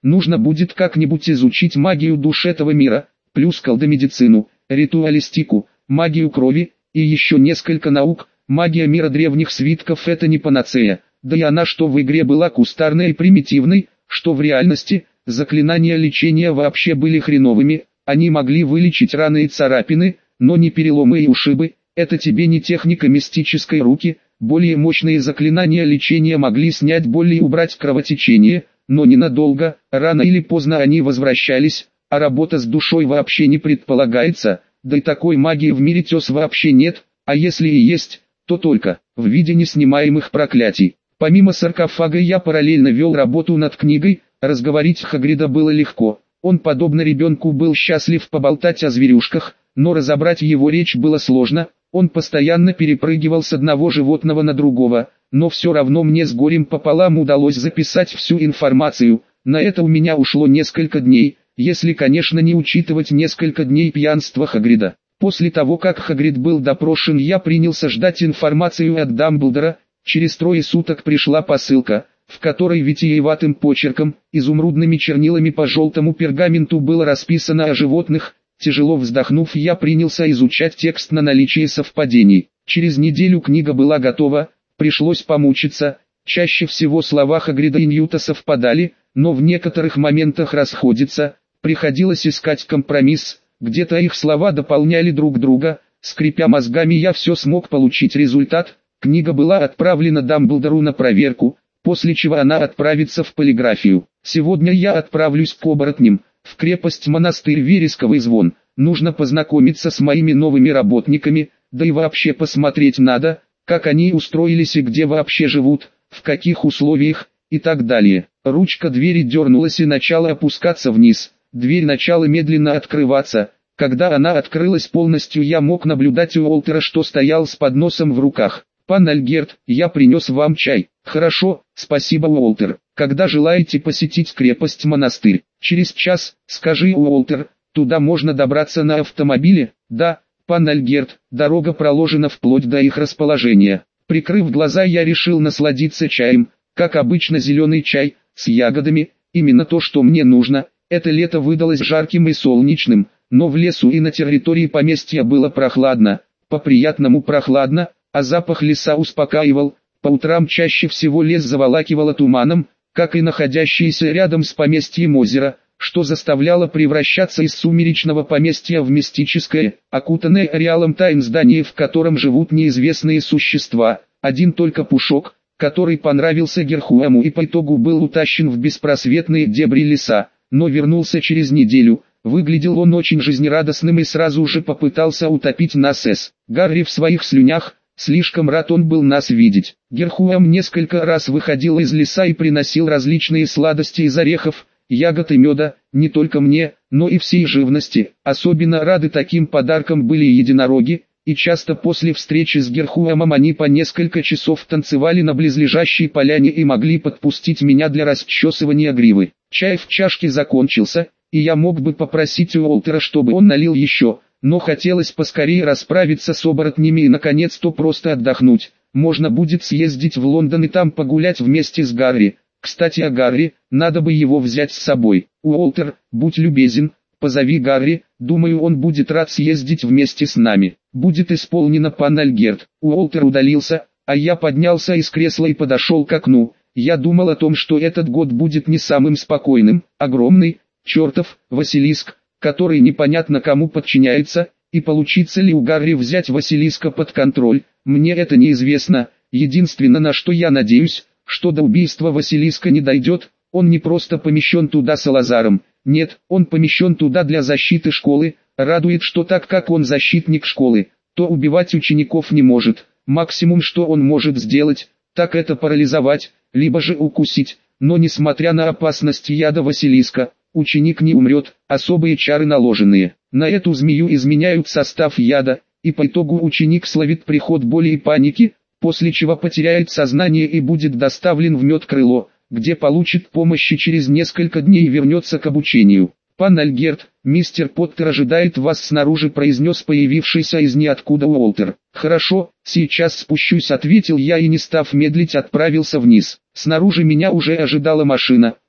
Нужно будет как-нибудь изучить магию душ этого мира, плюс колдомедицину, ритуалистику, магию крови, и еще несколько наук. Магия мира древних свитков — это не панацея, да и она что в игре была кустарной и примитивной, что в реальности, заклинания лечения вообще были хреновыми, они могли вылечить раны и царапины, но не переломы и ушибы, это тебе не техника мистической руки, более мощные заклинания лечения могли снять боль и убрать кровотечение, но ненадолго, рано или поздно они возвращались, а работа с душой вообще не предполагается, да и такой магии в мире тес вообще нет, а если и есть, то только в виде неснимаемых проклятий. Помимо саркофага я параллельно вел работу над книгой, разговорить Хагрида было легко, он подобно ребенку был счастлив поболтать о зверюшках, но разобрать его речь было сложно, он постоянно перепрыгивал с одного животного на другого, но все равно мне с горем пополам удалось записать всю информацию, на это у меня ушло несколько дней, если конечно не учитывать несколько дней пьянства Хагрида. После того как Хагрид был допрошен, я принялся ждать информацию от Дамблдора, через 3 суток пришла посылка, в которой витиеватым почерком, изумрудными чернилами по желтому пергаменту было расписано о животных. Тяжело вздохнув, я принялся изучать текст на наличие совпадений. Через неделю книга была готова, пришлось помучиться, чаще всего слова Хагрида и Ньюта совпадали, но в некоторых моментах расходятся, приходилось искать компромисс, где-то их слова дополняли друг друга, скрипя мозгами я все смог получить результат, книга была отправлена Дамблдору на проверку, после чего она отправится в полиграфию. Сегодня я отправлюсь к оборотням, в крепость-монастырь Вересковый Звон, нужно познакомиться с моими новыми работниками, да и вообще посмотреть надо, как они устроились и где вообще живут, в каких условиях, и так далее. Ручка двери дернулась и начала опускаться вниз, дверь начала медленно открываться, когда она открылась полностью я мог наблюдать Уолтера, что стоял с подносом в руках. «Пан Альгерт, я принес вам чай». «Хорошо, спасибо, Уолтер. Когда желаете посетить крепость-монастырь?» «Через час, скажи, Уолтер, туда можно добраться на автомобиле?» «Да, пан Альгерт, дорога проложена вплоть до их расположения». Прикрыв глаза, я решил насладиться чаем, как обычно зеленый чай, с ягодами, именно то, что мне нужно. Это лето выдалось жарким и солнечным, но в лесу и на территории поместья было прохладно, по-приятному прохладно, а запах леса успокаивал. По утрам чаще всего лес заволакивало туманом, как и находящееся рядом с поместьем озеро, что заставляло превращаться из сумеречного поместья в мистическое, окутанное ареалом тайн здание, в котором живут неизвестные существа. Один только Пушок, который понравился Герхуэму и по итогу был утащен в беспросветные дебри леса, но вернулся через неделю. Выглядел он очень жизнерадостным и сразу же попытался утопить нас с Гарри в своих слюнях. Слишком рад он был нас видеть. Герхуэм несколько раз выходил из леса и приносил различные сладости из орехов, ягод и меда, не только мне, но и всей живности. Особенно рады таким подаркам были единороги, и часто после встречи с Герхуэмом они по несколько часов танцевали на близлежащей поляне и могли подпустить меня для расчесывания гривы. Чай в чашке закончился, и я мог бы попросить Уолтера, чтобы он налил еще, но хотелось поскорее расправиться с оборотнями и наконец-то просто отдохнуть. Можно будет съездить в Лондон и там погулять вместе с Гарри. Кстати, о Гарри, надо бы его взять с собой. Уолтер, будь любезен, позови Гарри, думаю, он будет рад съездить вместе с нами. Будет исполнено, пан Альгерт. Уолтер удалился, а я поднялся из кресла и подошел к окну. Я думал о том, что этот год будет не самым спокойным. Огромный, чертов, Василиск, который непонятно кому подчиняется, и получится ли у Гарри взять Василиска под контроль, мне это неизвестно. Единственное, на что я надеюсь, что до убийства Василиска не дойдет, он не просто помещен туда Салазаром, нет, он помещен туда для защиты школы. Радует, что так как он защитник школы, то убивать учеников не может, максимум что он может сделать, так это парализовать, либо же укусить, но несмотря на опасность яда Василиска, ученик не умрет, особые чары наложенные. На эту змею изменяют состав яда, и по итогу ученик словит приход боли и паники, после чего потеряет сознание и будет доставлен в Медкрыло, где получит помощь и через несколько дней вернется к обучению. «Пан Альгерт, мистер Поттер ожидает вас снаружи», произнес появившийся из ниоткуда Уолтер. «Хорошо, сейчас спущусь», ответил я и не став медлить отправился вниз. Снаружи меня уже ожидала машина.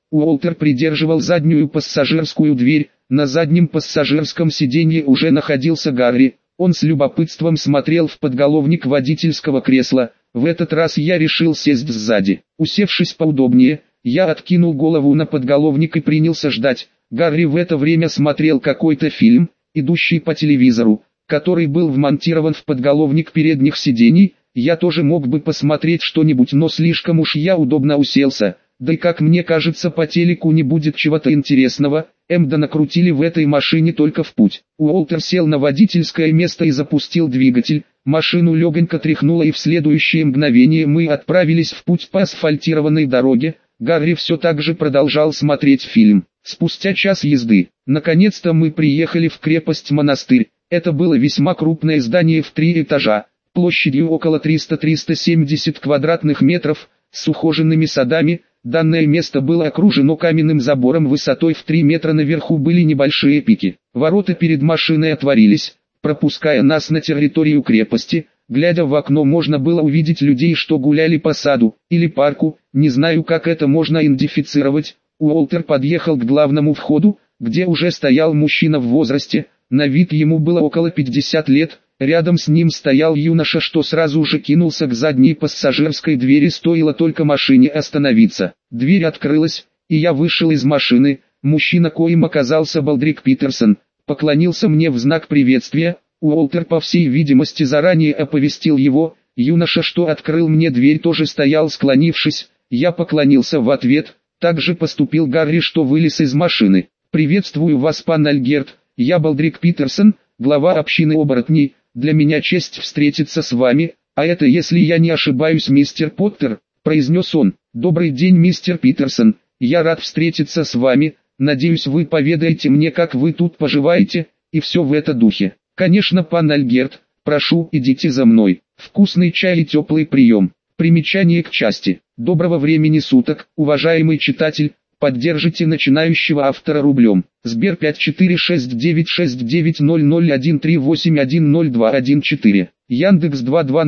Уолтер придерживал заднюю пассажирскую дверь, на заднем пассажирском сиденье уже находился Гарри. Он с любопытством смотрел в подголовник водительского кресла. В этот раз я решил сесть сзади. Усевшись поудобнее, я откинул голову на подголовник и принялся ждать. Гарри в это время смотрел какой-то фильм, идущий по телевизору, который был вмонтирован в подголовник передних сидений. Я тоже мог бы посмотреть что-нибудь, но слишком уж я удобно уселся. Да и как мне кажется, по телеку не будет чего-то интересного. Да накрутили в этой машине только в путь. Уолтер сел на водительское место и запустил двигатель. Машину легонько тряхнуло, и в следующее мгновение мы отправились в путь по асфальтированной дороге. Гарри все так же продолжал смотреть фильм. Спустя час езды, наконец-то мы приехали в крепость-монастырь. Это было весьма крупное здание в 3 этажа, площадью около 300-370 квадратных метров, с ухоженными садами. Данное место было окружено каменным забором высотой в 3 метра, наверху были небольшие пики. Ворота перед машиной отворились, пропуская нас на территорию крепости. Глядя в окно, можно было увидеть людей, что гуляли по саду или парку, не знаю, как это можно идентифицировать. Уолтер подъехал к главному входу, где уже стоял мужчина в возрасте, на вид ему было около 50 лет. Рядом с ним стоял юноша, что сразу же кинулся к задней пассажирской двери, стоило только машине остановиться. Дверь открылась, и я вышел из машины. Мужчина, коим оказался Балдрик Питерсон, поклонился мне в знак приветствия. Уолтер, по всей видимости, заранее оповестил его. Юноша, что открыл мне дверь, тоже стоял склонившись. Я поклонился в ответ. Так же поступил Гарри, что вылез из машины. «Приветствую вас, пан Альгерт, я Балдрик Питерсон, глава общины оборотней. Для меня честь встретиться с вами, а это, если я не ошибаюсь, мистер Поттер», — произнес он. «Добрый день, мистер Питерсон, я рад встретиться с вами, надеюсь, вы поведаете мне, как вы тут поживаете, и все в это духе». «Конечно, пан Альгерт, прошу, идите за мной, вкусный чай и теплый прием». Примечание к части. Доброго времени суток, уважаемый читатель. Поддержите начинающего автора рублем. Сбер 5469600138102114. Яндекс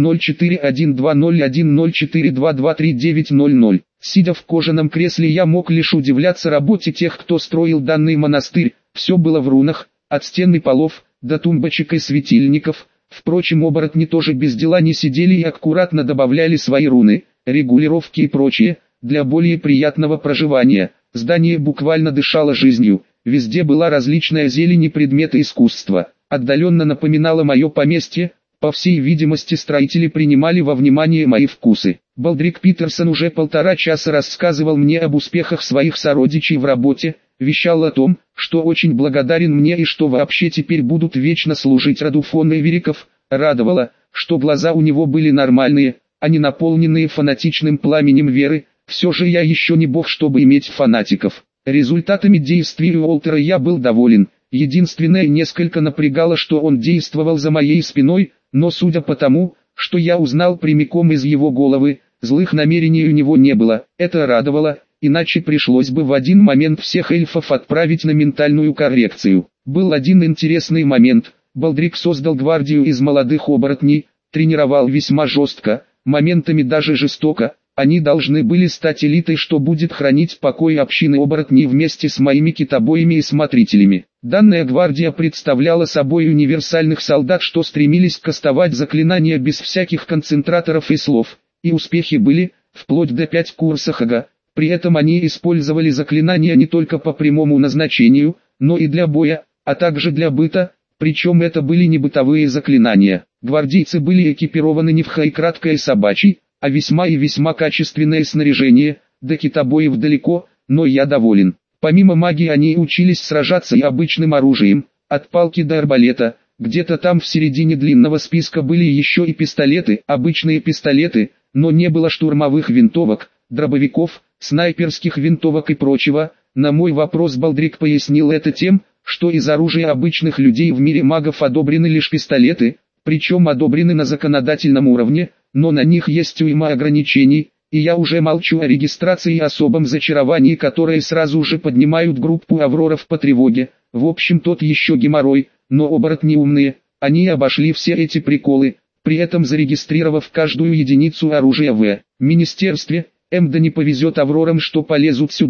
2204120104223900. Сидя в кожаном кресле, я мог лишь удивляться работе тех, кто строил данный монастырь. Все было в рунах, от стен и полов, до тумбочек и светильников. Впрочем, оборотни тоже без дела не сидели и аккуратно добавляли свои руны, регулировки и прочее, для более приятного проживания. Здание буквально дышало жизнью, везде была различная зелень и предметы искусства. Отдаленно напоминало мое поместье. По всей видимости, строители принимали во внимание мои вкусы. Балдрик Питерсон уже 1,5 часа рассказывал мне об успехах своих сородичей в работе, вещал о том, что очень благодарен мне и что вообще теперь будут вечно служить роду фон Эвериков. Радовало, что глаза у него были нормальные, а не наполненные фанатичным пламенем веры. Все же я еще не бог, чтобы иметь фанатиков. Результатами действий Уолтера я был доволен. Единственное, несколько напрягало, что он действовал за моей спиной, но судя по тому, что я узнал прямиком из его головы, злых намерений у него не было. Это радовало, иначе пришлось бы в один момент всех эльфов отправить на ментальную коррекцию. Был один интересный момент. Балдрик создал гвардию из молодых оборотней, тренировал весьма жестко, моментами даже жестоко. Они должны были стать элитой, что будет хранить покой общины оборотней вместе с моими китобоями и смотрителями. Данная гвардия представляла собой универсальных солдат, что стремились кастовать заклинания без всяких концентраторов и слов, и успехи были, вплоть до 5 курсов ага. При этом они использовали заклинания не только по прямому назначению, но и для боя, а также для быта, причем это были не бытовые заклинания. Гвардейцы были экипированы не в краткой собачьей, а весьма и весьма качественное снаряжение, до китобоев далеко, но я доволен. Помимо магии они учились сражаться и обычным оружием, от палки до арбалета. Где-то там в середине длинного списка были еще и пистолеты, обычные пистолеты, но не было штурмовых винтовок, дробовиков, снайперских винтовок и прочего. На мой вопрос Балдрик пояснил это тем, что из оружия обычных людей в мире магов одобрены лишь пистолеты, причем одобрены на законодательном уровне, но на них есть уйма ограничений, и я уже молчу о регистрации и особом зачаровании, которые сразу же поднимают группу авроров по тревоге. В общем, тот еще геморрой, но оборотни умные, они обошли все эти приколы, при этом зарегистрировав каждую единицу оружия в министерстве. Да не повезет аврорам, что полезут сюда,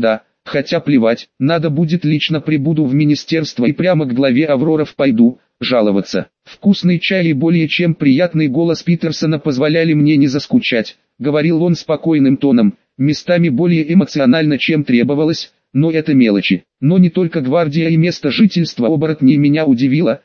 Хотя плевать, надо будет лично прибуду в министерство и прямо к главе Авроров пойду, жаловаться. Вкусный чай и более чем приятный голос Питерсона позволяли мне не заскучать, говорил он спокойным тоном, местами более эмоционально, чем требовалось, но это мелочи. Но не только гвардия и место жительства оборотней меня удивило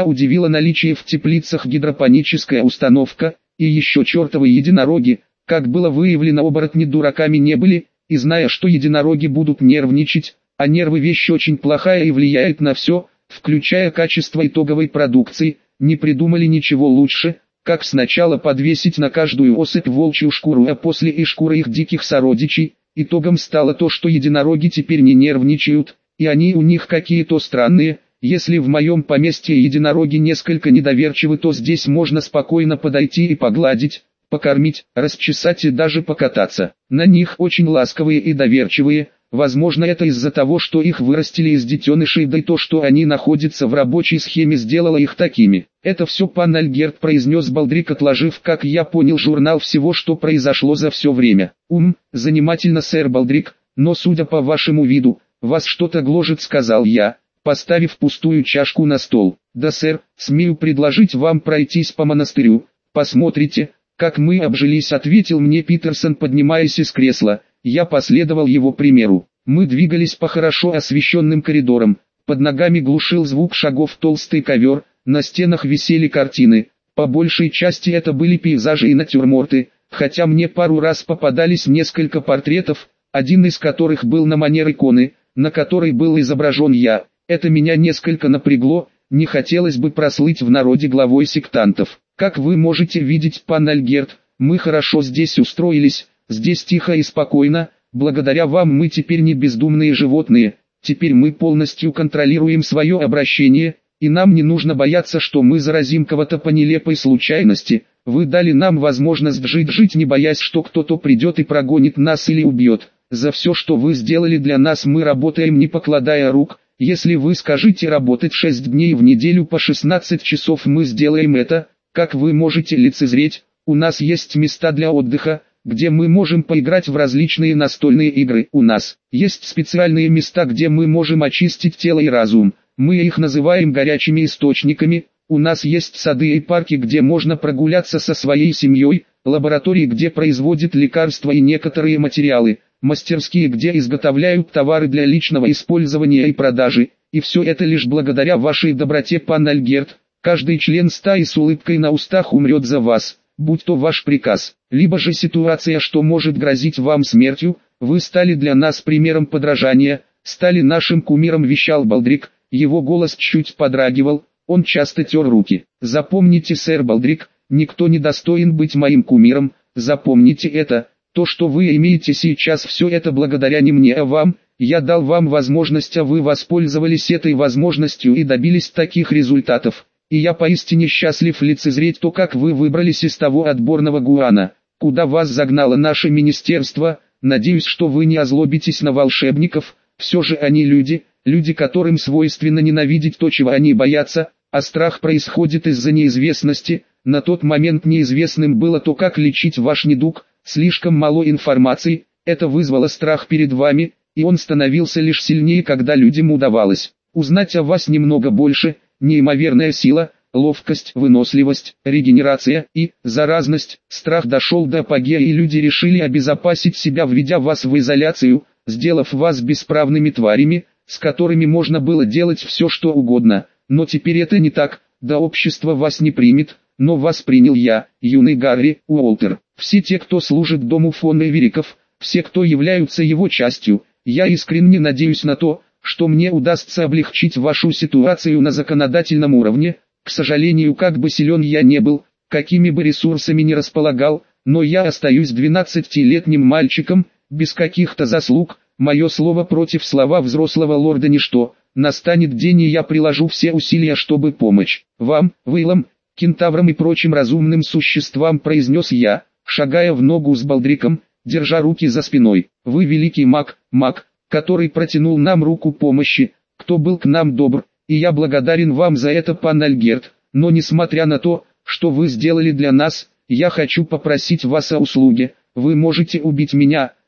наличие в теплицах гидропоническая установка, и еще чертовы единороги. Как было выявлено, оборотни дураками не были, и зная, что единороги будут нервничать, а нервы вещь очень плохая и влияет на все, включая качество итоговой продукции, не придумали ничего лучше, как сначала подвесить на каждую особь волчью шкуру, а после и шкуры их диких сородичей. Итогом стало то, что единороги теперь не нервничают, и они у них какие-то странные. Если в моем поместье единороги несколько недоверчивы, то здесь можно спокойно подойти и погладить, покормить, расчесать и даже покататься. На них очень ласковые и доверчивые. Возможно, это из-за того, что их вырастили из детенышей, да и то, что они находятся в рабочей схеме, сделало их такими. «Это все пан Альгерт», произнес Балдрик, отложив, как я понял, журнал всего, что произошло за все время. Занимательно, сэр Балдрик, но судя по вашему виду, вас что-то гложет», сказал я, поставив пустую чашку на стол. «Да, сэр, смею предложить вам пройтись по монастырю, посмотрите, как мы обжились», ответил мне Питерсон, поднимаясь из кресла. Я последовал его примеру. Мы двигались по хорошо освещенным коридорам, под ногами глушил звук шагов толстый ковер, на стенах висели картины, по большей части это были пейзажи и натюрморты, хотя мне пару раз попадались несколько портретов, один из которых был на манер иконы, на которой был изображен я. Это меня несколько напрягло, не хотелось бы прослыть в народе главой сектантов. Как вы можете видеть, пан Альгерт, мы хорошо здесь устроились. Здесь тихо и спокойно, благодаря вам мы теперь не бездумные животные, теперь мы полностью контролируем свое обращение, и нам не нужно бояться, что мы заразим кого-то по нелепой случайности. Вы дали нам возможность жить не боясь, что кто-то придет и прогонит нас или убьет. За все, что вы сделали для нас, мы работаем не покладая рук. Если вы скажете работать 6 дней в неделю по 16 часов, мы сделаем это. Как вы можете лицезреть, у нас есть места для отдыха, где мы можем поиграть в различные настольные игры. У нас есть специальные места, где мы можем очистить тело и разум. Мы их называем горячими источниками. У нас есть сады и парки, где можно прогуляться со своей семьей, лаборатории, где производят лекарства и некоторые материалы, мастерские, где изготовляют товары для личного использования и продажи. И все это лишь благодаря вашей доброте, пан Альгерт. Каждый член стаи с улыбкой на устах умрет за вас, будь то ваш приказ, либо же ситуация, что может грозить вам смертью. Вы стали для нас примером подражания, стали нашим кумиром, вещал Балдрик, его голос чуть подрагивал, он часто тер руки. Запомните, сэр Балдрик, никто не достоин быть моим кумиром, запомните это, то, что вы имеете сейчас, все это благодаря не мне, а вам. Я дал вам возможность, а вы воспользовались этой возможностью и добились таких результатов. И я поистине счастлив лицезреть то, как вы выбрались из того отборного гуана, куда вас загнало наше министерство. Надеюсь, что вы не озлобитесь на волшебников, все же они люди, которым свойственно ненавидеть то, чего они боятся, а страх происходит из-за неизвестности. На тот момент неизвестным было то, как лечить ваш недуг, слишком мало информации, это вызвало страх перед вами, и он становился лишь сильнее, когда людям удавалось узнать о вас немного больше. Неимоверная сила, ловкость, выносливость, регенерация и заразность. Страх дошел до апогея, и люди решили обезопасить себя, введя вас в изоляцию, сделав вас бесправными тварями, с которыми можно было делать все, что угодно. Но теперь это не так, да общество вас не примет, но вас принял я, юный Гарри Уолтер. Все те, кто служит дому фон Эвериков, все, кто являются его частью. Я искренне надеюсь на то, что мне удастся облегчить вашу ситуацию на законодательном уровне. К сожалению, как бы силен я не был, какими бы ресурсами не располагал, но я остаюсь 12-летним мальчиком, без каких-то заслуг. Мое слово против слова взрослого лорда ничто. Настанет день, и я приложу все усилия, чтобы помочь вам, Вейлам, кентаврам и прочим разумным существам, произнес я, шагая в ногу с Балдриком, держа руки за спиной. Вы великий маг, который протянул нам руку помощи, кто был к нам добр, и я благодарен вам за это, пан Альгерт. Но несмотря на то, что вы сделали для нас, я хочу попросить вас о услуге. Вы можете убить меня,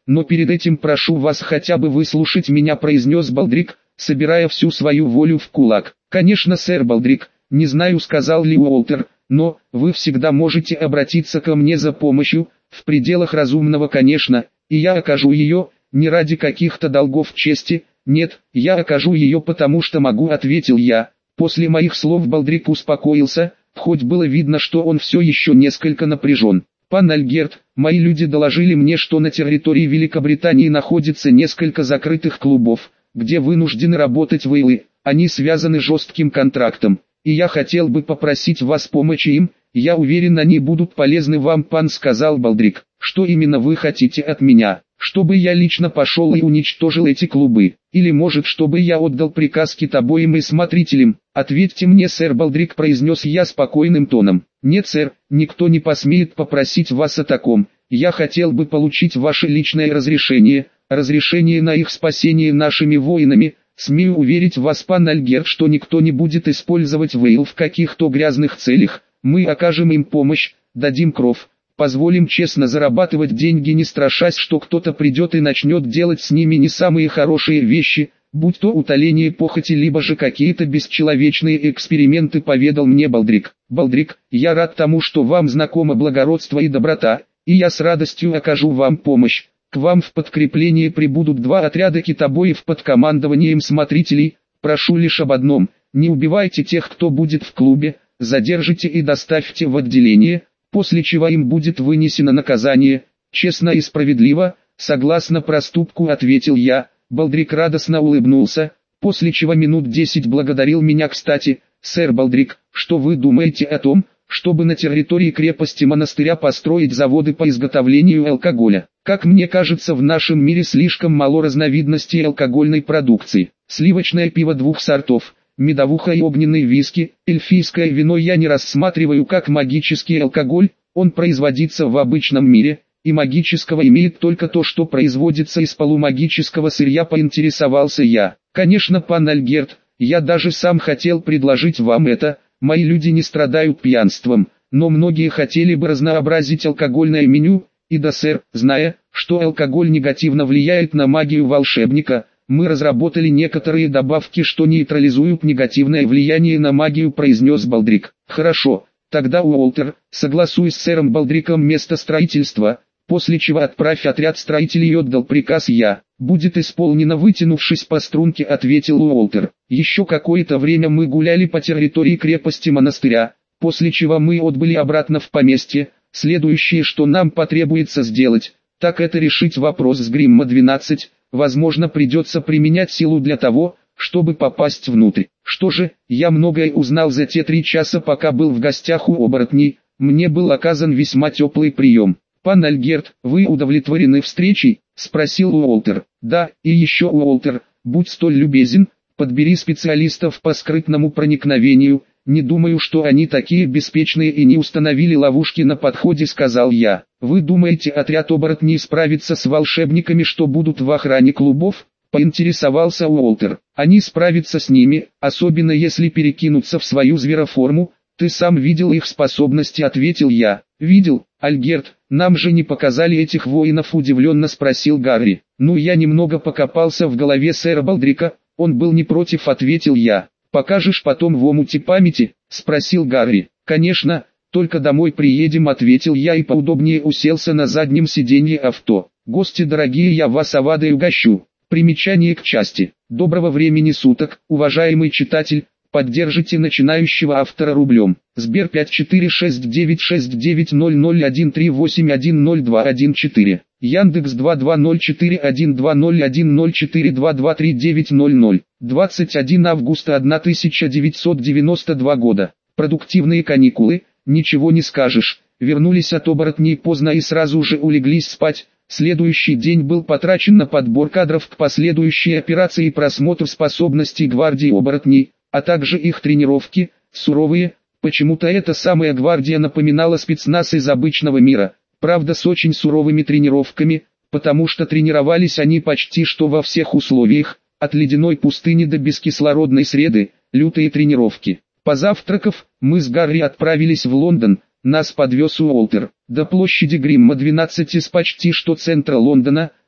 но перед этим прошу вас хотя бы выслушать меня», произнес Балдрик, собирая всю свою волю в кулак. «Конечно, сэр Балдрик, не знаю, сказал ли Уолтер, но вы всегда можете обратиться ко мне за помощью, в пределах разумного, конечно, и я окажу ее, не ради каких-то долгов чести, нет, я окажу ее потому что могу», ответил я. После моих слов Балдрик успокоился, хоть было видно, что он все еще несколько напряжен. «Пан Альгерт, мои люди доложили мне, что на территории Великобритании находится несколько закрытых клубов, где вынуждены работать вейлы, они связаны жестким контрактом, и я хотел бы попросить вас помочи им, я уверен, они будут полезны вам», пан, сказал Балдрик. «Что именно вы хотите от меня? Чтобы я лично пошел и уничтожил эти клубы? Или может, чтобы я отдал приказ китобоям и смотрителям? Ответьте мне, сэр Балдрик», произнес я спокойным тоном. «Нет, сэр, никто не посмеет попросить вас о таком. Я хотел бы получить ваше личное разрешение на их спасение нашими воинами. Смею уверить вас, пан Альгерт, что никто не будет использовать вейл в каких-то грязных целях. Мы окажем им помощь, дадим кров, позволим честно зарабатывать деньги, не страшась, что кто-то придет и начнет делать с ними не самые хорошие вещи, будь то утоление похоти, либо же какие-то бесчеловечные эксперименты», поведал мне Балдрик. «Балдрик, я рад тому, что вам знакомо благородство и доброта, и я с радостью окажу вам помощь. К вам в подкрепление прибудут 2 отряда китобоев под командованием смотрителей. Прошу лишь об одном: не убивайте тех, кто будет в клубе, задержите и доставьте в отделение, после чего им будет вынесено наказание, честно и справедливо, согласно проступку», ответил я. Балдрик радостно улыбнулся, после чего минут 10 благодарил меня. «Кстати, сэр Балдрик, что вы думаете о том, чтобы на территории крепости монастыря построить заводы по изготовлению алкоголя? Как мне кажется, в нашем мире слишком мало разновидностей алкогольной продукции. Сливочное пиво 2 сортов, медовуха и огненный виски, эльфийское вино я не рассматриваю как магический алкоголь, он производится в обычном мире, и магического имеет только то, что производится из полумагического сырья», поинтересовался я. «Конечно, пан Альгерт, я даже сам хотел предложить вам это, мои люди не страдают пьянством, но многие хотели бы разнообразить алкогольное меню, и да, сэр, зная, что алкоголь негативно влияет на магию волшебника, мы разработали некоторые добавки, что нейтрализуют негативное влияние на магию», произнес Балдрик. «Хорошо, тогда, Уолтер, согласуй с сэром Балдриком место строительства, после чего отправь отряд строителей», отдал приказ я. «Будет исполнено», вытянувшись по струнке, ответил Уолтер. Еще какое-то время мы гуляли по территории крепости монастыря, после чего мы отбыли обратно в поместье. Следующее, что нам потребуется сделать, так это решить вопрос с Гримма-12, возможно, придется применять силу для того, чтобы попасть внутрь. Что же, я многое узнал за те 3 часа, пока был в гостях у оборотней, мне был оказан весьма теплый прием. «Пан Альгерт, вы удовлетворены встречей?» — спросил Уолтер. «Да, и еще, Уолтер, будь столь любезен, подбери специалистов по скрытному проникновению, не думаю, что они такие беспечные и не установили ловушки на подходе», — сказал я. «Вы думаете, отряд оборотней справится с волшебниками, что будут в охране клубов?» — поинтересовался Уолтер. «Они справятся с ними, особенно если перекинутся в свою звероформу. Ты сам видел их способности», — ответил я. «Видел, Альгерт, нам же не показали этих воинов?» — удивленно спросил Гарри. «Ну, я немного покопался в голове сэра Балдрика, он был не против», — ответил я. «Покажешь потом в омуте памяти?» — спросил Гарри. «Конечно, только домой приедем», — ответил я и поудобнее уселся на заднем сиденье авто. «Гости дорогие, я вас овадой угощу». Примечание к части. Доброго времени суток, уважаемый читатель. Поддержите начинающего автора рублем. Сбер 5469600138102114. Яндекс 2204120104223900. 21 августа 1992 года. Продуктивные каникулы, ничего не скажешь. Вернулись от оборотней поздно и сразу же улеглись спать. Следующий день был потрачен на подбор кадров к последующей операции и просмотр способностей гвардии оборотней, а также их тренировки, суровые. Почему-то эта самая гвардия напоминала спецназ из обычного мира, правда с очень суровыми тренировками, потому что тренировались они почти что во всех условиях, от ледяной пустыни до бескислородной среды, лютые тренировки. Позавтракав, мы с Гарри отправились в Лондон, нас подвез Уолтер. До площади Гримма-12 из почти что центра Лондона,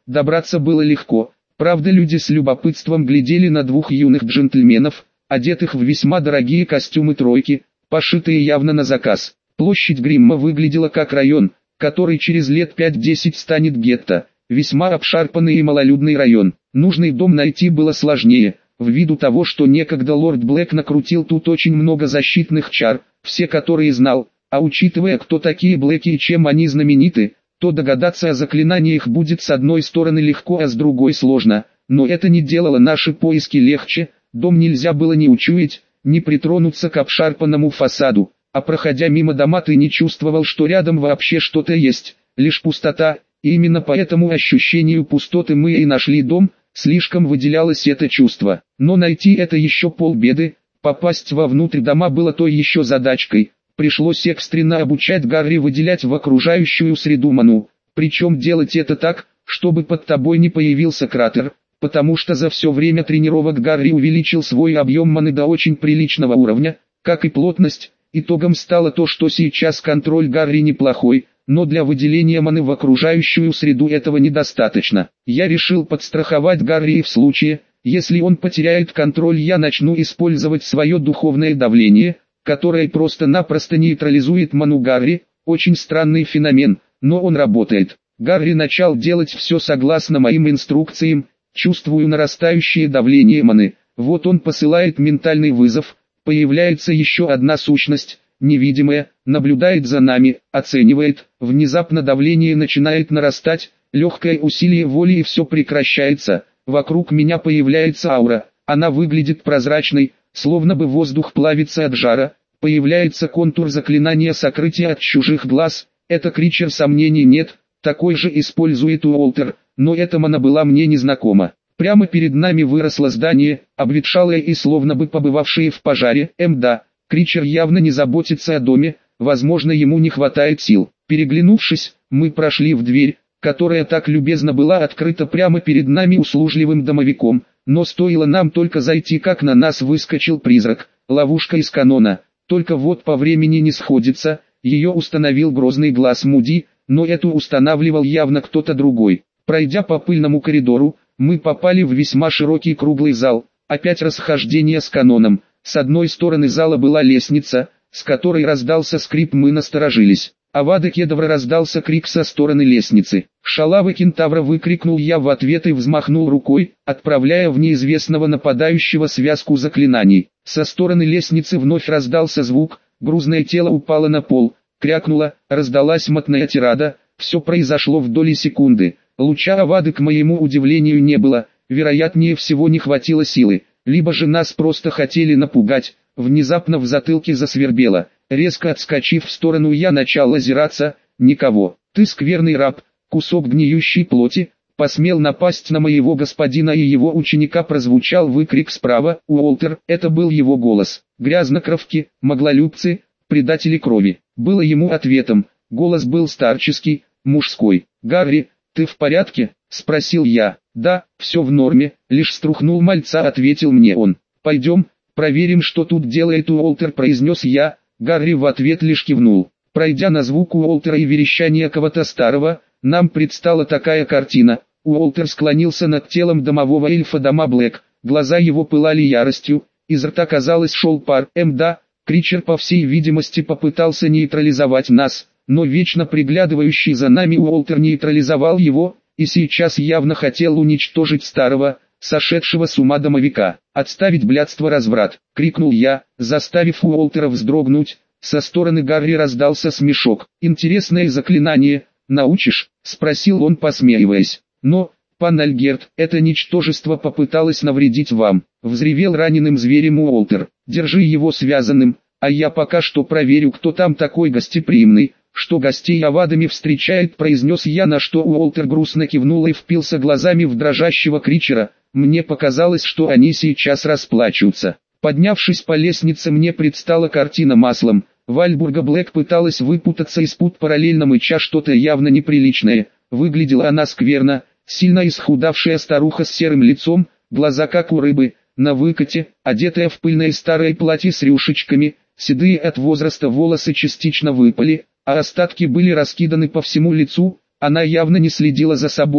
добраться было легко. Правда, люди с любопытством глядели на двух юных джентльменов, одетых в весьма дорогие костюмы тройки, пошитые явно на заказ. Площадь Гримма выглядела как район, который через лет 5-10 станет гетто, весьма обшарпанный и малолюдный район. Нужный дом найти было сложнее, ввиду того, что некогда лорд Блэк накрутил тут очень много защитных чар, все которые знал, а учитывая, кто такие Блэки и чем они знамениты, то догадаться о заклинаниях будет с одной стороны легко, а с другой сложно, но это не делало наши поиски легче. Дом нельзя было ни учуять, ни притронуться к обшарпанному фасаду, а проходя мимо дома ты не чувствовал, что рядом вообще что-то есть, лишь пустота, и именно по этому ощущению пустоты мы и нашли дом, слишком выделялось это чувство. Но найти это еще полбеды, попасть вовнутрь дома было той еще задачкой. Пришлось экстренно обучать Гарри выделять в окружающую среду ману, причем делать это так, чтобы под тобой не появился кратер, потому что за все время тренировок Гарри увеличил свой объем маны до очень приличного уровня, как и плотность. Итогом стало то, что сейчас контроль Гарри неплохой, но для выделения маны в окружающую среду этого недостаточно. Я решил подстраховать Гарри, и в случае, если он потеряет контроль, я начну использовать свое духовное давление, которое просто-напросто нейтрализует ману Гарри. Очень странный феномен, но он работает. Гарри начал делать все согласно моим инструкциям, чувствую нарастающее давление маны. Вот он посылает ментальный вызов, появляется еще одна сущность, невидимая, наблюдает за нами, оценивает, внезапно давление начинает нарастать, легкое усилие воли и все прекращается, вокруг меня появляется аура, она выглядит прозрачной, словно бы воздух плавится от жара, появляется контур заклинания сокрытия от чужих глаз, это Кричер, сомнений нет, такой же использует Уолтер, но эта мана была мне незнакома. Прямо перед нами выросло здание, обветшалое и словно бы побывавшее в пожаре. Да, Кричер явно не заботится о доме, возможно, ему не хватает сил. Переглянувшись, мы прошли в дверь, которая так любезно была открыта прямо перед нами услужливым домовиком, но стоило нам только зайти, как на нас выскочил призрак, ловушка из канона. Только вот по времени не сходится, ее установил грозный глаз Муди, но эту устанавливал явно кто-то другой. Пройдя по пыльному коридору, мы попали в весьма широкий круглый зал, опять расхождение с каноном. С одной стороны зала была лестница, с которой раздался скрип, мы насторожились. Авада Кедавра, раздался крик со стороны лестницы. «Шалава кентавра!» выкрикнул я в ответ и взмахнул рукой, отправляя в неизвестного нападающего связку заклинаний. Со стороны лестницы вновь раздался звук, грузное тело упало на пол, крякнуло, раздалась матная тирада, все произошло в доли секунды. Луча Авады, к моему удивлению, не было, вероятнее всего не хватило силы, либо же нас просто хотели напугать. Внезапно в затылке засвербело. Резко отскочив в сторону, я начал озираться. Никого. «Ты скверный раб, кусок гниющей плоти, посмел напасть на моего господина и его ученика!» прозвучал выкрик справа. Уолтер, это был его голос. «Грязнокровки, моглолюбцы, предатели крови!» было ему ответом. Голос был старческий, мужской. «Гарри, ты в порядке?» спросил я. «Да, все в норме», лишь струхнул мальца, ответил мне он. «Пойдем, проверим, что тут делает Уолтер», произнес я. Гарри в ответ лишь кивнул. Пройдя на звук Уолтера и верещание кого-то старого, нам предстала такая картина. Уолтер склонился над телом домового эльфа дома Блэк, глаза его пылали яростью, из рта, казалось, шел пар. Да, Кричер по всей видимости попытался нейтрализовать нас, но вечно приглядывающий за нами Уолтер нейтрализовал его, и сейчас явно хотел уничтожить старого, сошедшего с ума домовика. «Отставить блядство, разврат!» — крикнул я, заставив Уолтера вздрогнуть. Со стороны Гарри раздался смешок. «Интересное заклинание, научишь?» — спросил он, посмеиваясь. «Но, пан Альгерт, это ничтожество попыталось навредить вам!» — взревел раненым зверем Уолтер. «Держи его связанным, а я пока что проверю, кто там такой гостеприимный, что гостей авадами встречает», — произнес я, на что Уолтер грустно кивнул и впился глазами в дрожащего Кричера. Мне показалось, что они сейчас расплачутся. Поднявшись по лестнице, мне предстала картина маслом. Вальбурга Блэк пыталась выпутаться из пут, параллельно мыча что-то явно неприличное. Выглядела она скверно, сильно исхудавшая старуха с серым лицом, глаза как у рыбы, на выкате, одетая в пыльное старое платье с рюшечками, седые от возраста волосы частично выпали, а остатки были раскиданы по всему лицу. Она явно не следила за собой,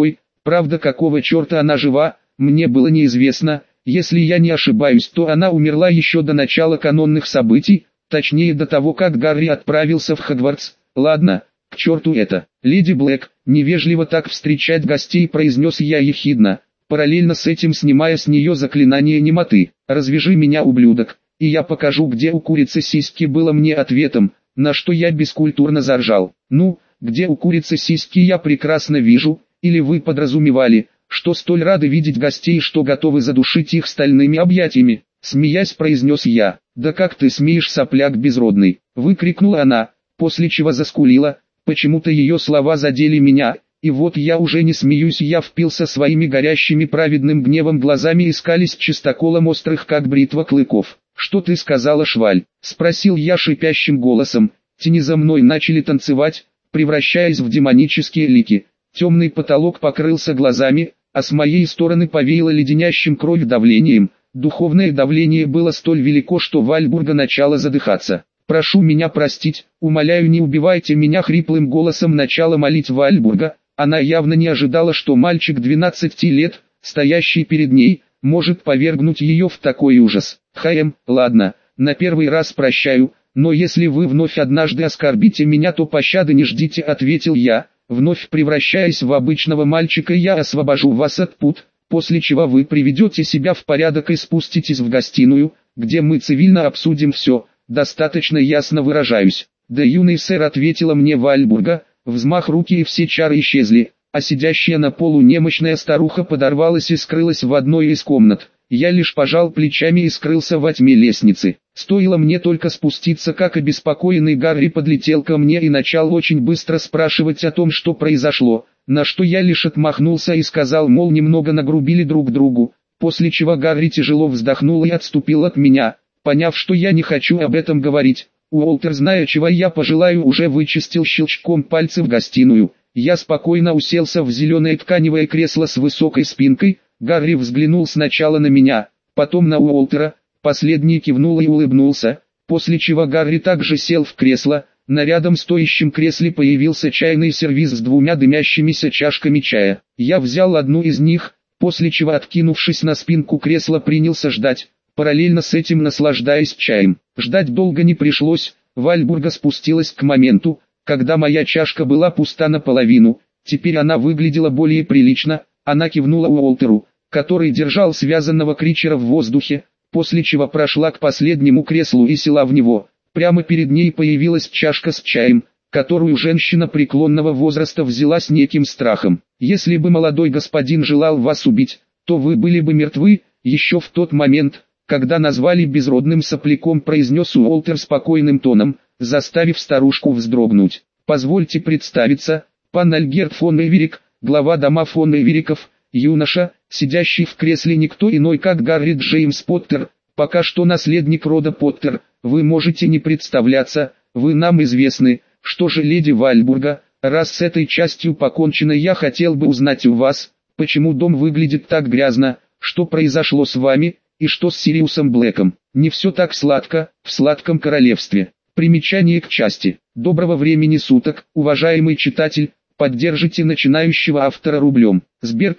Правда, какого черта она жива, мне было неизвестно. Если я не ошибаюсь, то она умерла еще до начала канонных событий, точнее до того, как Гарри отправился в Хогвартс. Ладно, к черту это. Леди Блэк, невежливо так встречать гостей, произнес я ехидно, параллельно с этим снимая с нее заклинание немоты. Развяжи меня, ублюдок, и я покажу, где у курицы сиськи, было мне ответом, на что я бескультурно заржал. Ну, где у курицы сиськи, я прекрасно вижу, или вы подразумевали, что столь рады видеть гостей, что готовы задушить их стальными объятиями? Смеясь, произнес я. Да как ты смеешь, сопляк безродный, выкрикнула она, после чего заскулила. Почему-то ее слова задели меня, и вот я уже не смеюсь, я впился своими горящими праведным гневом глазами, искались чистоколом острых как бритва клыков. «Что ты сказала, шваль?» — спросил я шипящим голосом. Тени за мной начали танцевать, превращаясь в демонические лики. Темный потолок покрылся глазами, а с моей стороны повеяло леденящим кровь давлением. Духовное давление было столь велико, что Вальбурга начала задыхаться. «Прошу меня простить, умоляю, не убивайте меня», — хриплым голосом начала молить Вальбурга. Она явно не ожидала, что мальчик 12 лет, стоящий перед ней, может повергнуть ее в такой ужас. Ладно, на первый раз прощаю, но если вы вновь однажды оскорбите меня, то пощады не ждите», — ответил я. Вновь превращаясь в обычного мальчика, я освобожу вас от пут, после чего вы приведете себя в порядок и спуститесь в гостиную, где мы цивильно обсудим все. Достаточно ясно выражаюсь. «Да, юный сэр», — ответила мне Вальбурга. Взмах руки, и все чары исчезли, а сидящая на полу немощная старуха подорвалась и скрылась в одной из комнат. Я лишь пожал плечами и скрылся во тьме лестницы. Стоило мне только спуститься, как обеспокоенный Гарри подлетел ко мне и начал очень быстро спрашивать о том, что произошло, на что я лишь отмахнулся и сказал, мол, немного нагрубили друг другу, после чего Гарри тяжело вздохнул и отступил от меня, поняв, что я не хочу об этом говорить. Уолтер, зная, чего я пожелаю, уже вычистил щелчком пальцев гостиную. Я спокойно уселся в зеленое тканевое кресло с высокой спинкой. Гарри взглянул сначала на меня, потом на Уолтера, последний кивнул и улыбнулся, после чего Гарри также сел в кресло. На рядом стоящем кресле появился чайный сервиз с двумя дымящимися чашками чая. Я взял одну из них, после чего, откинувшись на спинку кресла, принялся ждать, параллельно с этим наслаждаясь чаем. Ждать долго не пришлось. Вальбурга спустилась к моменту, когда моя чашка была пуста наполовину. Теперь она выглядела более прилично. Она кивнула Уолтеру, который держал связанного Кричера в воздухе, после чего прошла к последнему креслу и села в него. Прямо перед ней появилась чашка с чаем, которую женщина преклонного возраста взяла с неким страхом. «Если бы молодой господин желал вас убить, то вы были бы мертвы, еще в тот момент, когда назвали безродным сопляком», — произнес Уолтер спокойным тоном, заставив старушку вздрогнуть. «Позвольте представиться, пан Альгерт фон Эверик, глава дома фон Эвериков, юноша, сидящий в кресле, никто иной как Гарри Джеймс Поттер, пока что наследник рода Поттер. Вы можете не представляться, вы нам известны. Что же, леди Вальбурга, раз с этой частью покончено, я хотел бы узнать у вас, почему дом выглядит так грязно, что произошло с вами, и что с Сириусом Блэком. Не все так сладко, в сладком королевстве». Примечание к части. Доброго времени суток, уважаемый читатель. Поддержите начинающего автора рублем. Сбер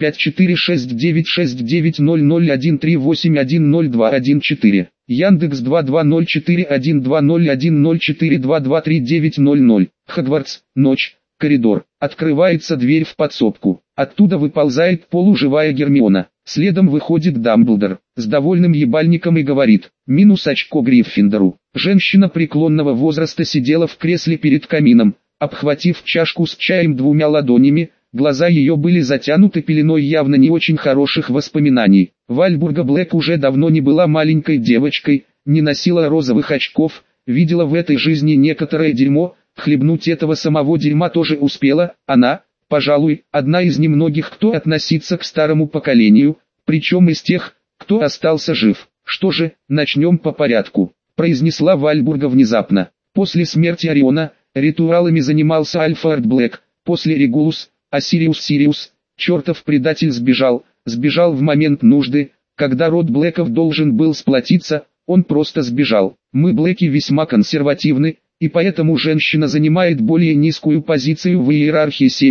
5469600138102114. Яндекс 2204120104223900. Хогвартс. Ночь. Коридор. Открывается дверь в подсобку. Оттуда выползает полуживая Гермиона. Следом выходит Дамблдор с довольным ебальником и говорит: «Минус очко Гриффиндору». Женщина преклонного возраста сидела в кресле перед камином, обхватив чашку с чаем двумя ладонями. Глаза ее были затянуты пеленой явно не очень хороших воспоминаний. Вальбурга Блэк уже давно не была маленькой девочкой, не носила розовых очков, видела в этой жизни некоторое дерьмо, хлебнуть этого самого дерьма тоже успела. Она, пожалуй, одна из немногих, кто относится к старому поколению, причем из тех, кто остался жив. «Что же, начнем по порядку», — произнесла Вальбурга внезапно. «После смерти Ориона ритуалами занимался Альфард Блэк, после Регулус, а Сириус, чертов предатель, сбежал в момент нужды, когда род Блэков должен был сплотиться, он просто сбежал. Мы, Блэки, весьма консервативны, и поэтому женщина занимает более низкую позицию в иерархии семьи.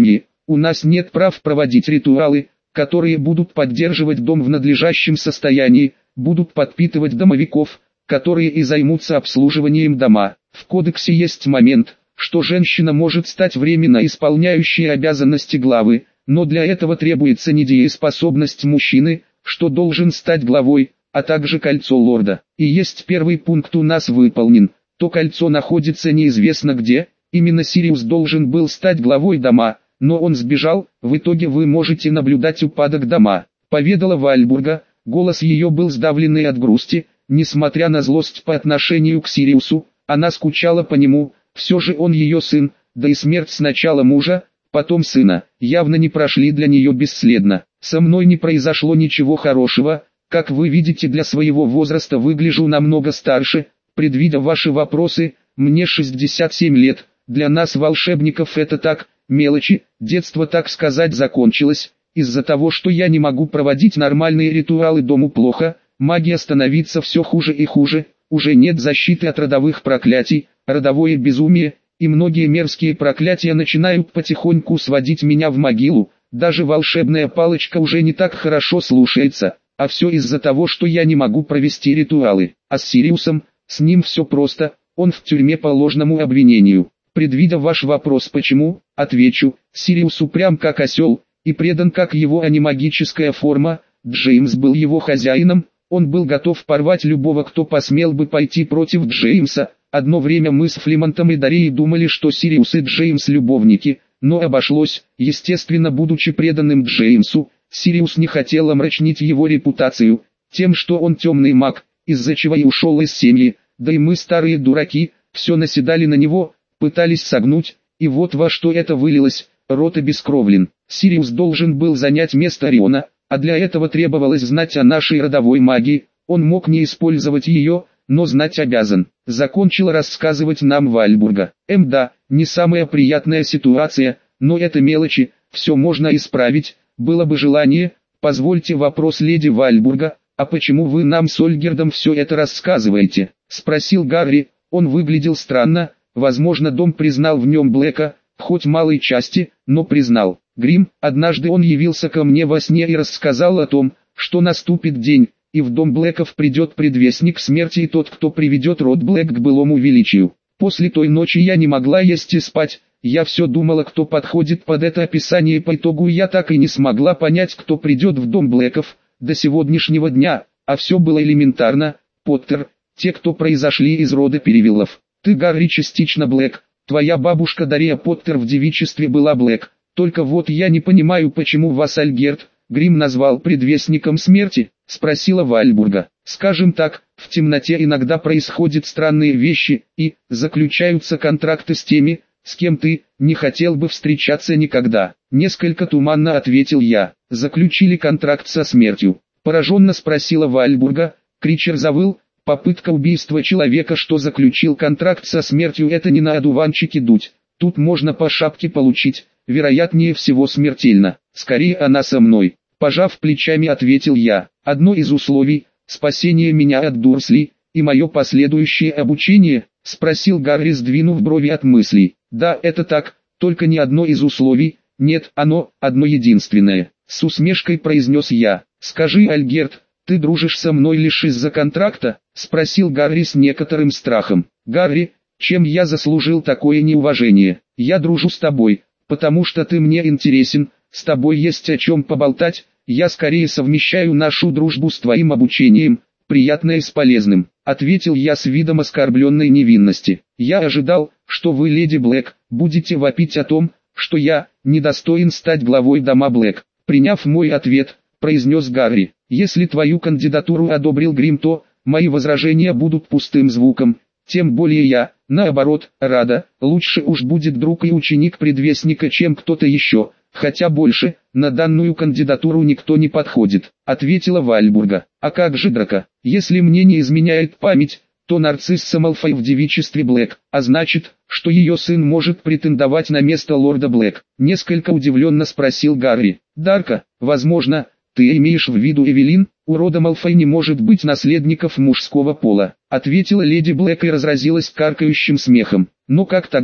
у нас нет прав проводить ритуалы, которые будут поддерживать дом в надлежащем состоянии, будут подпитывать домовиков, которые и займутся обслуживанием дома. В кодексе есть момент, что женщина может стать временно исполняющей обязанности главы, но для этого требуется недееспособность мужчины, что должен стать главой, а также кольцо лорда. И есть первый пункт у нас выполнен, то кольцо находится неизвестно где, именно Сириус должен был стать главой дома, но он сбежал, в итоге вы можете наблюдать упадок дома, поведала Вальбурга, голос ее был сдавленный от грусти, несмотря на злость по отношению к Сириусу, она скучала по нему, все же он ее сын, да и смерть сначала мужа, потом сына, явно не прошли для нее бесследно. Со мной не произошло ничего хорошего, как вы видите, для своего возраста выгляжу намного старше, предвидя ваши вопросы, мне 67 лет, для нас волшебников это так, мелочи, детство так сказать закончилось, из-за того, что я не могу проводить нормальные ритуалы дому плохо, магия становится все хуже и хуже, уже нет защиты от родовых проклятий, родовое безумие, и многие мерзкие проклятия начинают потихоньку сводить меня в могилу, даже волшебная палочка уже не так хорошо слушается, а все из-за того, что я не могу провести ритуалы. А с Сириусом, с ним все просто, он в тюрьме по ложному обвинению. Предвидя ваш вопрос почему, отвечу, Сириус упрям как осел, и предан как его анимагическая форма, Джеймс был его хозяином, он был готов порвать любого, кто посмел бы пойти против Джеймса. Одно время мы с Флимонтом и Дарьей думали, что Сириус и Джеймс любовники, но обошлось, естественно, будучи преданным Джеймсу, Сириус не хотел омрачнить его репутацию, тем, что он темный маг, из-за чего и ушел из семьи, да и мы старые дураки, все наседали на него, пытались согнуть, и вот во что это вылилось, рот обескровлен. Сириус должен был занять место Ориона, а для этого требовалось знать о нашей родовой магии, он мог не использовать ее, но знать обязан. Закончила рассказывать нам Вальбурга. Да, не самая приятная ситуация, но это мелочи, все можно исправить, было бы желание. Позвольте вопрос, леди Вальбурга, а почему вы нам с Ольгердом все это рассказываете? Спросил Гарри, он выглядел странно, возможно дом признал в нем Блэка, хоть малой части, но признал. Грим, однажды он явился ко мне во сне и рассказал о том, что наступит день, и в дом Блэков придет предвестник смерти и тот, кто приведет род Блэк к былому величию. После той ночи я не могла есть и спать, я все думала, кто подходит под это описание, по итогу я так и не смогла понять, кто придет в дом Блэков, до сегодняшнего дня, а все было элементарно, Поттер, те, кто произошли из рода Перевиллов. Ты, Гарри, частично Блэк, твоя бабушка Дарья Поттер в девичестве была Блэк, только вот я не понимаю, почему вас Альгерд Грим назвал предвестником смерти, спросила Вальбурга. Скажем так, в темноте иногда происходят странные вещи, и заключаются контракты с теми, с кем ты не хотел бы встречаться никогда. Несколько туманно ответил я. Заключили контракт со смертью. Пораженно спросила Вальбурга. Кричер завыл. Попытка убийства человека, что заключил контракт со смертью, это не на одуванчике дуть. Тут можно по шапке получить, вероятнее всего смертельно. Скорее она со мной. Пожав плечами, ответил я. Одно из условий – спасение меня от Дурсли, и мое последующее обучение, спросил Гарри, сдвинув брови от мыслей. Да, это так, только не одно из условий, нет, оно, одно единственное. С усмешкой произнес я. Скажи, Альгерд, ты дружишь со мной лишь из-за контракта? Спросил Гарри с некоторым страхом. Гарри, чем я заслужил такое неуважение? Я дружу с тобой, потому что ты мне интересен, с тобой есть о чем поболтать, я скорее совмещаю нашу дружбу с твоим обучением, приятное с полезным, ответил я с видом оскорбленной невинности. Я ожидал, что вы, леди Блэк, будете вопить о том, что я недостоин стать главой дома Блэк. Приняв мой ответ, произнес Гарри, если твою кандидатуру одобрил Грим, то мои возражения будут пустым звуком, тем более я, наоборот, рада, лучше уж будет друг и ученик предвестника, чем кто-то еще, хотя больше, на данную кандидатуру никто не подходит, ответила Вальбурга. А как же Драко? Если мне не изменяет память, то Нарцисса Малфой в девичестве Блэк, а значит, что ее сын может претендовать на место лорда Блэк. Несколько удивленно спросил Гарри. Дарка, возможно, ты имеешь в виду Эвелин? У рода Малфой не может быть наследников мужского пола, ответила леди Блэк и разразилась каркающим смехом. Но как тогда?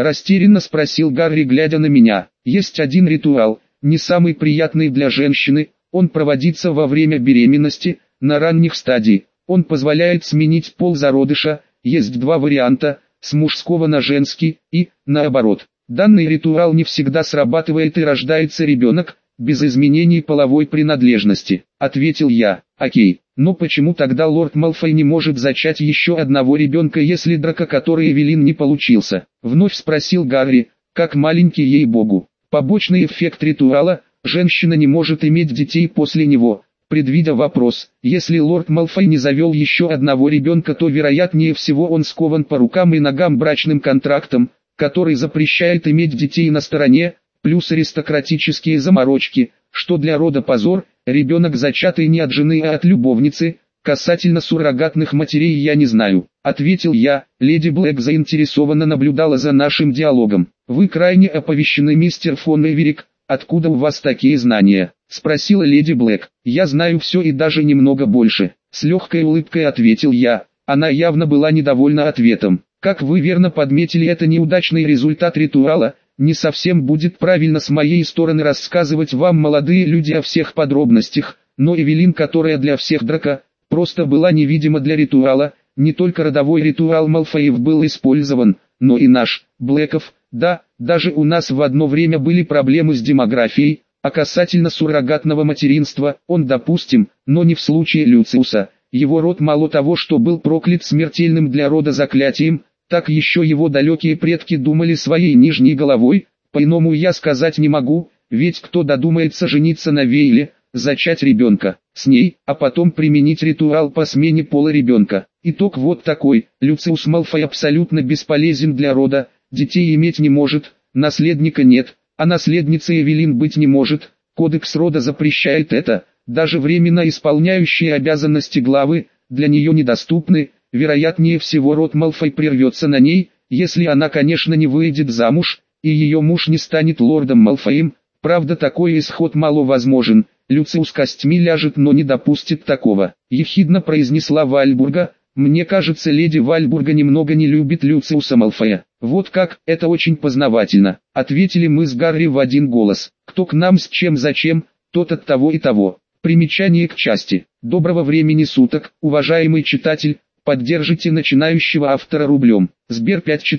Растерянно спросил Гарри, глядя на меня. Есть один ритуал, не самый приятный для женщины, он проводится во время беременности, на ранних стадиях. Он позволяет сменить пол зародыша, есть два варианта, с мужского на женский, и, наоборот. Данный ритуал не всегда срабатывает и рождается ребенок, без изменений половой принадлежности, ответил я. Окей, но почему тогда лорд Малфой не может зачать еще одного ребенка, если Драко, который Эвелин, не получился? Вновь спросил Гарри, как маленький, ей-богу. Побочный эффект ритуала, женщина не может иметь детей после него. Предвидя вопрос, если лорд Малфой не завел еще одного ребенка, то вероятнее всего он скован по рукам и ногам брачным контрактом, который запрещает иметь детей на стороне, плюс аристократические заморочки, что для рода позор, ребенок зачатый не от жены, а от любовницы. Касательно суррогатных матерей я не знаю, ответил я. Леди Блэк заинтересованно наблюдала за нашим диалогом. Вы крайне оповещены, мистер фон Эверик, откуда у вас такие знания? Спросила леди Блэк. Я знаю все и даже немного больше. С легкой улыбкой ответил я. Она явно была недовольна ответом. Как вы верно подметили, это неудачный результат ритуала. Не совсем будет правильно с моей стороны рассказывать вам, молодые люди, о всех подробностях, но Эвелин, которая для всех Драко, просто была невидима для ритуала. Не только родовой ритуал Малфоев был использован, но и наш, Блэков. Да, даже у нас в одно время были проблемы с демографией, а касательно суррогатного материнства, он допустим, но не в случае Люциуса. Его род мало того, что был проклят смертельным для рода заклятием, так еще его далекие предки думали своей нижней головой. По-иному я сказать не могу, ведь кто додумается жениться на Вейле, зачать ребенка с ней, а потом применить ритуал по смене пола ребенка. Итог вот такой: Люциус Малфой абсолютно бесполезен для рода, детей иметь не может, наследника нет, а наследницы Эвелин быть не может. Кодекс рода запрещает это, даже временно исполняющие обязанности главы для нее недоступны. Вероятнее всего род Малфой прервется на ней, если она, конечно, не выйдет замуж, и ее муж не станет лордом Малфоем. Правда, такой исход мало возможен. Люциус костьми ляжет, но не допустит такого. Ехидно произнесла Вальбурга. Мне кажется, леди Вальбурга немного не любит Люциуса Малфоя. Вот как, это очень познавательно, ответили мы с Гарри в один голос. Кто к нам с чем зачем, тот от того и того. Примечание к части. Доброго времени суток, уважаемый читатель. Поддержите начинающего автора рублем. Сбер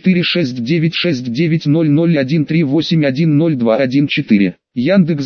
5469690013810214. Яндекс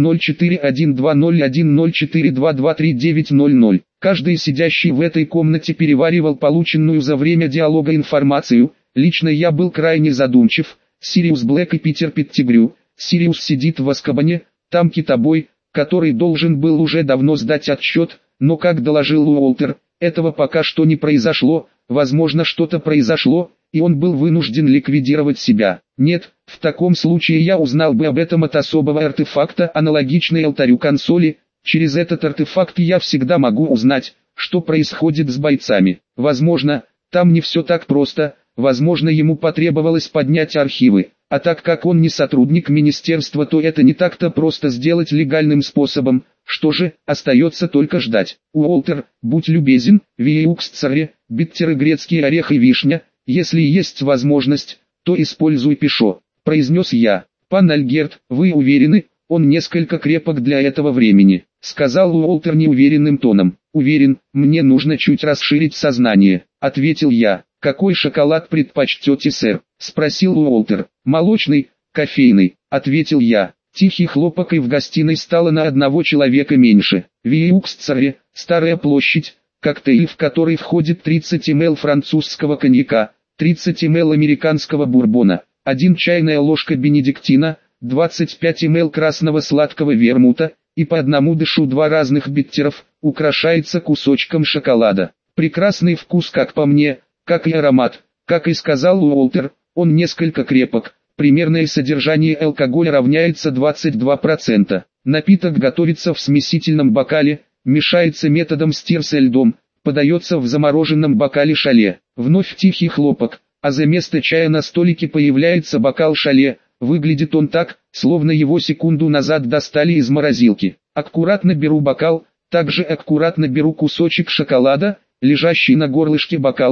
2204120104223900. Каждый сидящий в этой комнате переваривал полученную за время диалога информацию. Лично я был крайне задумчив. Сириус Блэк и Питер Петтигрю. Сириус сидит в Азкабане, там китобой, который должен был уже давно сдать отчет, но, как доложил Уолтер, этого пока что не произошло. Возможно, что-то произошло, и он был вынужден ликвидировать себя. Нет, в таком случае я узнал бы об этом от особого артефакта, аналогичной алтарю консоли. Через этот артефакт я всегда могу узнать, что происходит с бойцами. Возможно, там не все так просто, возможно, ему потребовалось поднять архивы. А так как он не сотрудник министерства, то это не так-то просто сделать легальным способом. Что же, остается только ждать. Уолтер, будь любезен, виеуксцаре, биттеры, грецкий орех и вишня, если есть возможность, то используй пишо, произнес я. Пан Альгерт, вы уверены, он несколько крепок для этого времени, сказал Уолтер неуверенным тоном. Уверен, мне нужно чуть расширить сознание, ответил я. Какой шоколад предпочтете, сэр? Спросил Уолтер. Молочный, кофейный, ответил я. Тихий хлопок, и в гостиной стало на одного человека меньше. Виеуксцаре, Старая площадь, коктейль, в который входит 30 мл французского коньяка, 30 мл американского бурбона, 1 чайная ложка бенедиктина, 25 мл красного сладкого вермута, и по одному дышу 2 разных биттеров, украшается кусочком шоколада. Прекрасный вкус, как по мне, как и аромат. Как и сказал Уолтер, он несколько крепок. Примерное содержание алкоголя равняется 22%. Напиток готовится в смесительном бокале, мешается методом стир со льдом, подается в замороженном бокале шале. Вновь тихий хлопок, а за место чая на столике появляется бокал шале. Выглядит он так, словно его секунду назад достали из морозилки. Аккуратно беру бокал, также аккуратно беру кусочек шоколада, лежащий на горлышке бокала,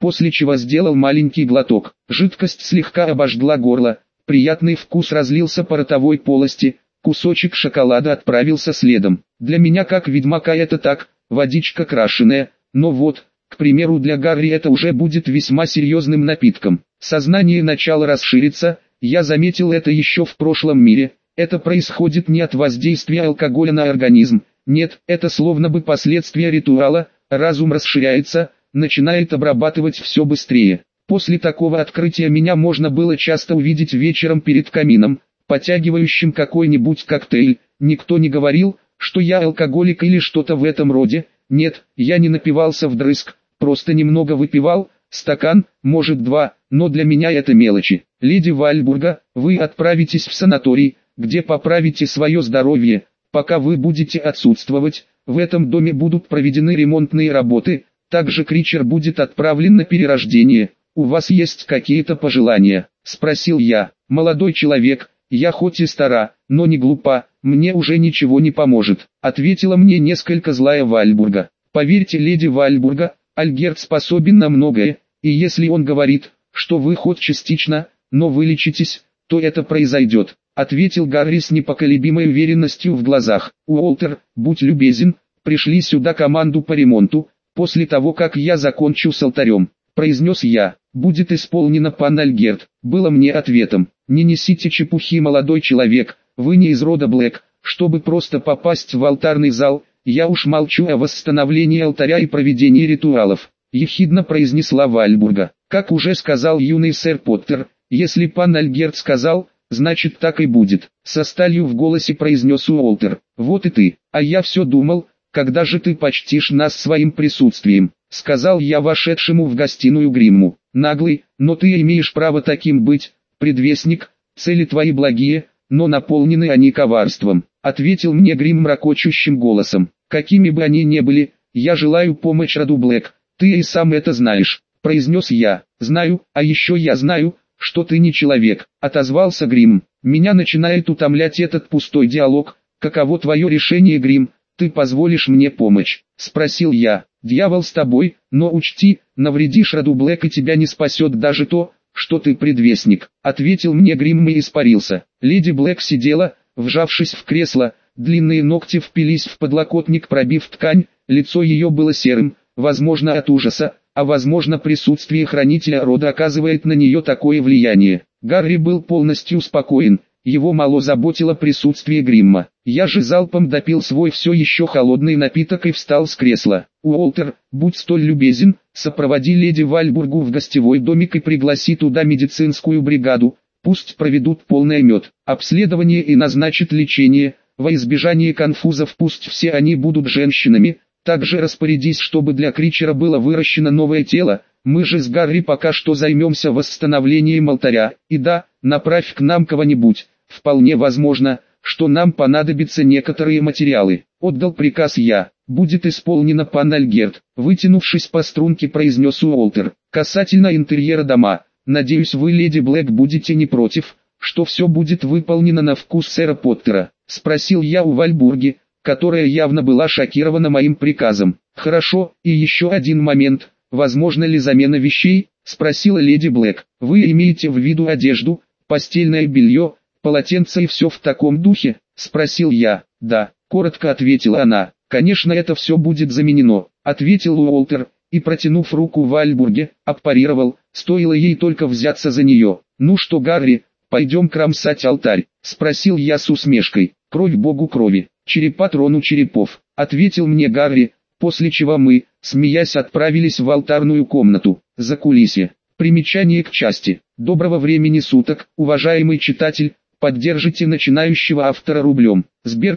после чего сделал маленький глоток. Жидкость слегка обожгла горло, приятный вкус разлился по ротовой полости, кусочек шоколада отправился следом. Для меня как ведьмака это так, водичка крашеная, но вот, к примеру, для Гарри это уже будет весьма серьезным напитком. Сознание начало расшириться, я заметил это еще в прошлом мире. Это происходит не от воздействия алкоголя на организм, нет, это словно бы последствия ритуала, разум расширяется, начинает обрабатывать все быстрее. После такого открытия меня можно было часто увидеть вечером перед камином, потягивающим какой-нибудь коктейль. Никто не говорил, что я алкоголик или что-то в этом роде. Нет, я не напивался вдрызг, просто немного выпивал, стакан, может два, но для меня это мелочи. Леди Вальбурга, вы отправитесь в санаторий, где поправите свое здоровье. Пока вы будете отсутствовать, в этом доме будут проведены ремонтные работы, также Кричер будет отправлен на перерождение. У вас есть какие-то пожелания? Спросил я. Молодой человек, я хоть и стара, но не глупа, мне уже ничего не поможет, ответила мне несколько злая Вальбурга. Поверьте, леди Вальбурга, Альгерт способен на многое, и если он говорит, что вы хоть частично, но вылечитесь, то это произойдет, ответил Гарри с непоколебимой уверенностью в глазах. Уолтер, будь любезен, пришли сюда команду по ремонту, после того как я закончу с алтарем, произнес я. Будет исполнено, пан Альгерт, было мне ответом. Не несите чепухи, молодой человек, вы не из рода Блэк, чтобы просто попасть в алтарный зал. Я уж молчу о восстановлении алтаря и проведении ритуалов, ехидно произнесла Вальбурга. Как уже сказал юный сэр Поттер, если пан Альгерт сказал, значит так и будет, со сталью в голосе произнес Уолтер. Вот и ты, а я все думал, когда же ты почтишь нас своим присутствием, сказал я вошедшему в гостиную Гримму. Наглый, но ты имеешь право таким быть, предвестник, цели твои благие, но наполнены они коварством, ответил мне Гримм ракочущим голосом. Какими бы они ни были, я желаю помочь роду Блэк, ты и сам это знаешь, произнес я. Знаю, а еще я знаю, что ты не человек, отозвался Гримм. Меня начинает утомлять этот пустой диалог. Каково твое решение, Гримм? Ты позволишь мне помочь? Спросил я. Дьявол с тобой, но учти, навредишь роду Блэк и тебя не спасет даже то, что ты предвестник, ответил мне Гримм и испарился. Леди Блэк сидела, вжавшись в кресло, длинные ногти впились в подлокотник, пробив ткань, лицо ее было серым, возможно от ужаса, а возможно присутствие хранителя рода оказывает на нее такое влияние. Гарри был полностью спокоен, его мало заботило присутствие Гримма. Я же залпом допил свой все еще холодный напиток и встал с кресла. Уолтер, будь столь любезен, сопроводи леди Вальбургу в гостевой домик и пригласи туда медицинскую бригаду, пусть проведут полный мед, обследование и назначат лечение, во избежание конфузов пусть все они будут женщинами. Также распорядись, чтобы для Кричера было выращено новое тело, мы же с Гарри пока что займемся восстановлением алтаря, и да, направь к нам кого-нибудь, вполне возможно, что нам понадобятся некоторые материалы. Отдал приказ я. Будет исполнено, пан Альгерт, вытянувшись по струнке, произнес Уолтер. Касательно интерьера дома, надеюсь, вы, леди Блэк, будете не против, что все будет выполнено на вкус сэра Поттера, спросил я у Вальбурги, которая явно была шокирована моим приказом. Хорошо, и еще один момент, возможно ли замена вещей, спросила леди Блэк. Вы имеете в виду одежду, постельное белье, полотенце и все в таком духе, спросил я. Да, коротко ответила она. Конечно, это все будет заменено, ответил Уолтер, и протянув руку Вальбурге, аппарировал, стоило ей только взяться за нее. Ну что, Гарри, пойдем кромсать алтарь, спросил я с усмешкой. Кровь богу крови, черепа трону черепов, ответил мне Гарри, после чего мы, смеясь, отправились в алтарную комнату. Закулисье. Примечание к части. Доброго времени суток, уважаемый читатель, поддержите начинающего автора рублем. Сбер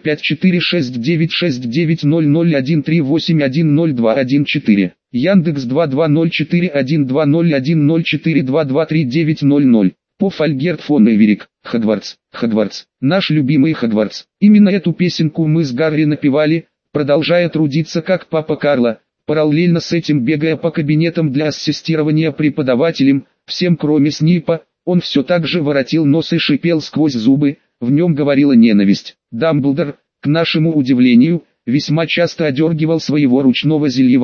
5469690013810214. Яндекс 2204120104223900. Поф Альгерт фон Эверик, Хогвартс, Хогвартс, наш любимый Хогвартс. Именно эту песенку мы с Гарри напевали, продолжая трудиться как папа Карло, параллельно с этим бегая по кабинетам для ассистирования преподавателям, всем кроме Снипа. Он все так же воротил нос и шипел сквозь зубы, в нем говорила ненависть. Дамблдор, к нашему удивлению, весьма часто одергивал своего ручного зельевара,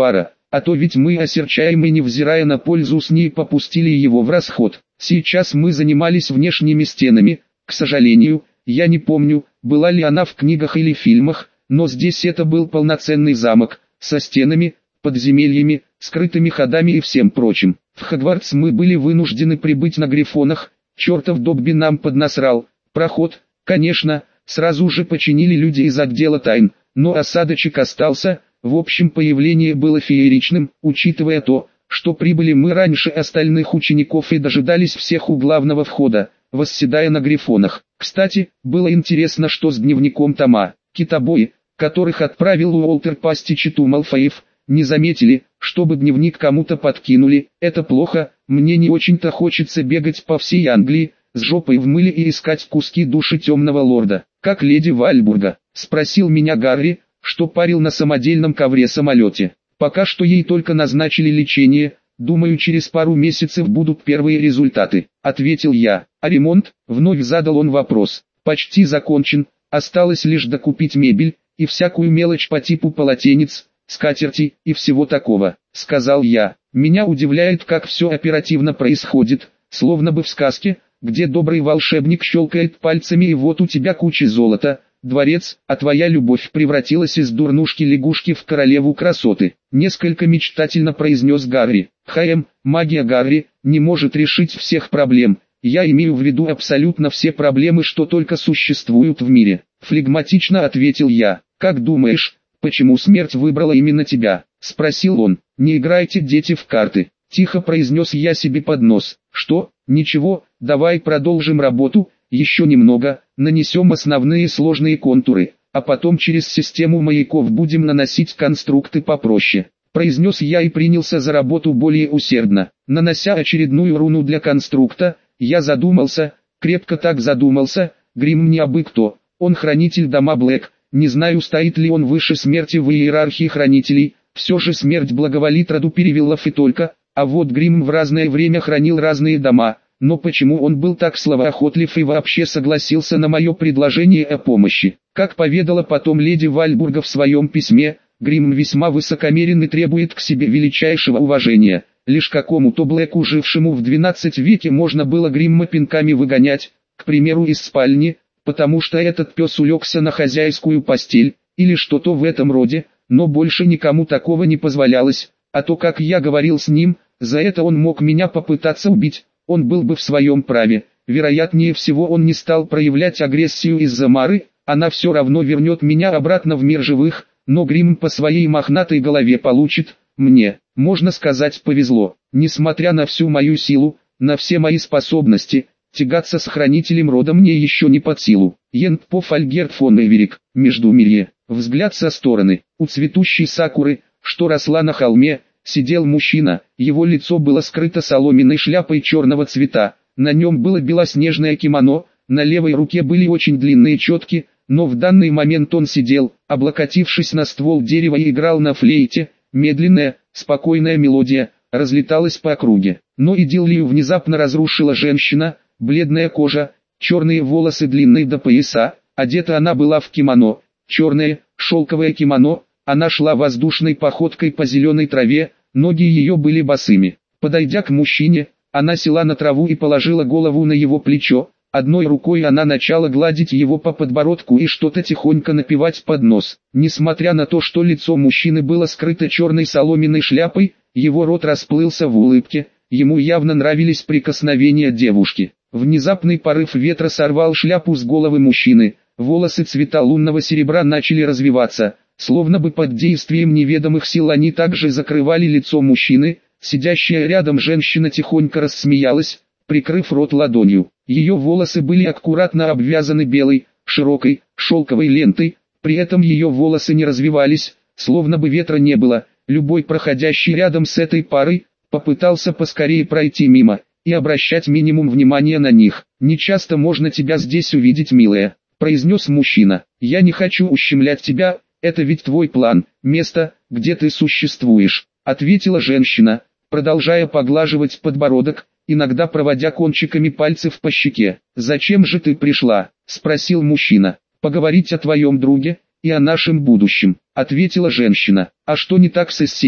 а то ведь мы осерчаем и невзирая на пользу с ней попустили его в расход. Сейчас мы занимались внешними стенами, к сожалению, я не помню, была ли она в книгах или фильмах, но здесь это был полноценный замок, со стенами, подземельями, скрытыми ходами и всем прочим. В Хогвартс мы были вынуждены прибыть на грифонах, чертов Добби нам поднасрал. Проход, конечно, сразу же починили люди из отдела тайн, но осадочек остался. В общем, появление было фееричным, учитывая то, что прибыли мы раньше остальных учеников и дожидались всех у главного входа, восседая на грифонах. Кстати, было интересно, что с дневником Тома. Китобои, которых отправил Уолтер пасти читу Малфоев, не заметили, чтобы дневник кому-то подкинули. Это плохо, мне не очень-то хочется бегать по всей Англии, с жопой в мыле и искать куски души темного лорда. Как леди Вальбурга, спросил меня Гарри, что парил на самодельном ковре-самолете. Пока что ей только назначили лечение, думаю, через пару месяцев будут первые результаты, ответил я. А ремонт, вновь задал он вопрос, почти закончен, осталось лишь докупить мебель и всякую мелочь по типу полотенец, скатерти и всего такого, сказал я. Меня удивляет, как все оперативно происходит, словно бы в сказке, где добрый волшебник щелкает пальцами и вот у тебя куча золота, дворец, а твоя любовь превратилась из дурнушки-лягушки в королеву красоты. Несколько мечтательно произнес Гарри. Магия Гарри не может решить всех проблем. Я имею в виду абсолютно все проблемы, что только существуют в мире. Флегматично ответил я. Как думаешь, почему смерть выбрала именно тебя? Спросил он. Не играйте, дети, в карты. Тихо произнес я себе под нос. Что? Ничего, давай продолжим работу. Еще немного, нанесем основные сложные контуры, а потом через систему маяков будем наносить конструкты попроще. Произнес я и принялся за работу более усердно. Нанося очередную руну для конструкта, я задумался, крепко так задумался. Гримм не абы кто, он хранитель дома Блэк. Не знаю, стоит ли он выше смерти в иерархии хранителей, все же смерть благоволит роду Перевиллов и только, а вот Гримм в разное время хранил разные дома. Но почему он был так словоохотлив и вообще согласился на мое предложение о помощи? Как поведала потом леди Вальбурга в своем письме, Гримм весьма высокомерен и требует к себе величайшего уважения. Лишь какому-то Блэку, жившему в 12 веке, можно было Гримма пинками выгонять, к примеру, из спальни, потому что этот пес улегся на хозяйскую постель, или что-то в этом роде, но больше никому такого не позволялось, а то, как я говорил с ним, за это он мог меня попытаться убить. Он был бы в своем праве, вероятнее всего он не стал проявлять агрессию из-за Мары, она все равно вернет меня обратно в мир живых, но Гримм по своей мохнатой голове получит. Мне, можно сказать, повезло. Несмотря на всю мою силу, на все мои способности, тягаться с хранителем рода мне еще не под силу. Ентпоф Альгерт фон Эверик, Междумирье, взгляд со стороны, у цветущей сакуры, что росла на холме, сидел мужчина, его лицо было скрыто соломенной шляпой черного цвета, на нем было белоснежное кимоно, на левой руке были очень длинные четки, но в данный момент он сидел, облокотившись на ствол дерева и играл на флейте. Медленная, спокойная мелодия разлеталась по округе. Но идиллию внезапно разрушила женщина, бледная кожа, черные волосы длинные до пояса, одета она была в кимоно, черное, шелковое кимоно. Она шла воздушной походкой по зеленой траве, ноги ее были босыми. Подойдя к мужчине, она села на траву и положила голову на его плечо. Одной рукой она начала гладить его по подбородку и что-то тихонько напевать под нос. Несмотря на то, что лицо мужчины было скрыто черной соломенной шляпой, его рот расплылся в улыбке, ему явно нравились прикосновения девушки. Внезапный порыв ветра сорвал шляпу с головы мужчины, волосы цвета лунного серебра начали развиваться. Словно бы под действием неведомых сил они также закрывали лицо мужчины. Сидящая рядом женщина тихонько рассмеялась, прикрыв рот ладонью. Ее волосы были аккуратно обвязаны белой, широкой, шелковой лентой, при этом ее волосы не развивались, словно бы ветра не было. Любой проходящий рядом с этой парой, попытался поскорее пройти мимо, и обращать минимум внимания на них. «Не часто можно тебя здесь увидеть, милая», — произнес мужчина. «Я не хочу ущемлять тебя. Это ведь твой план, место, где ты существуешь», — ответила женщина, продолжая поглаживать подбородок, иногда проводя кончиками пальцев по щеке. «Зачем же ты пришла?» — спросил мужчина. «Поговорить о твоем друге и о нашем будущем», — ответила женщина. «А что не так с Эссеем?»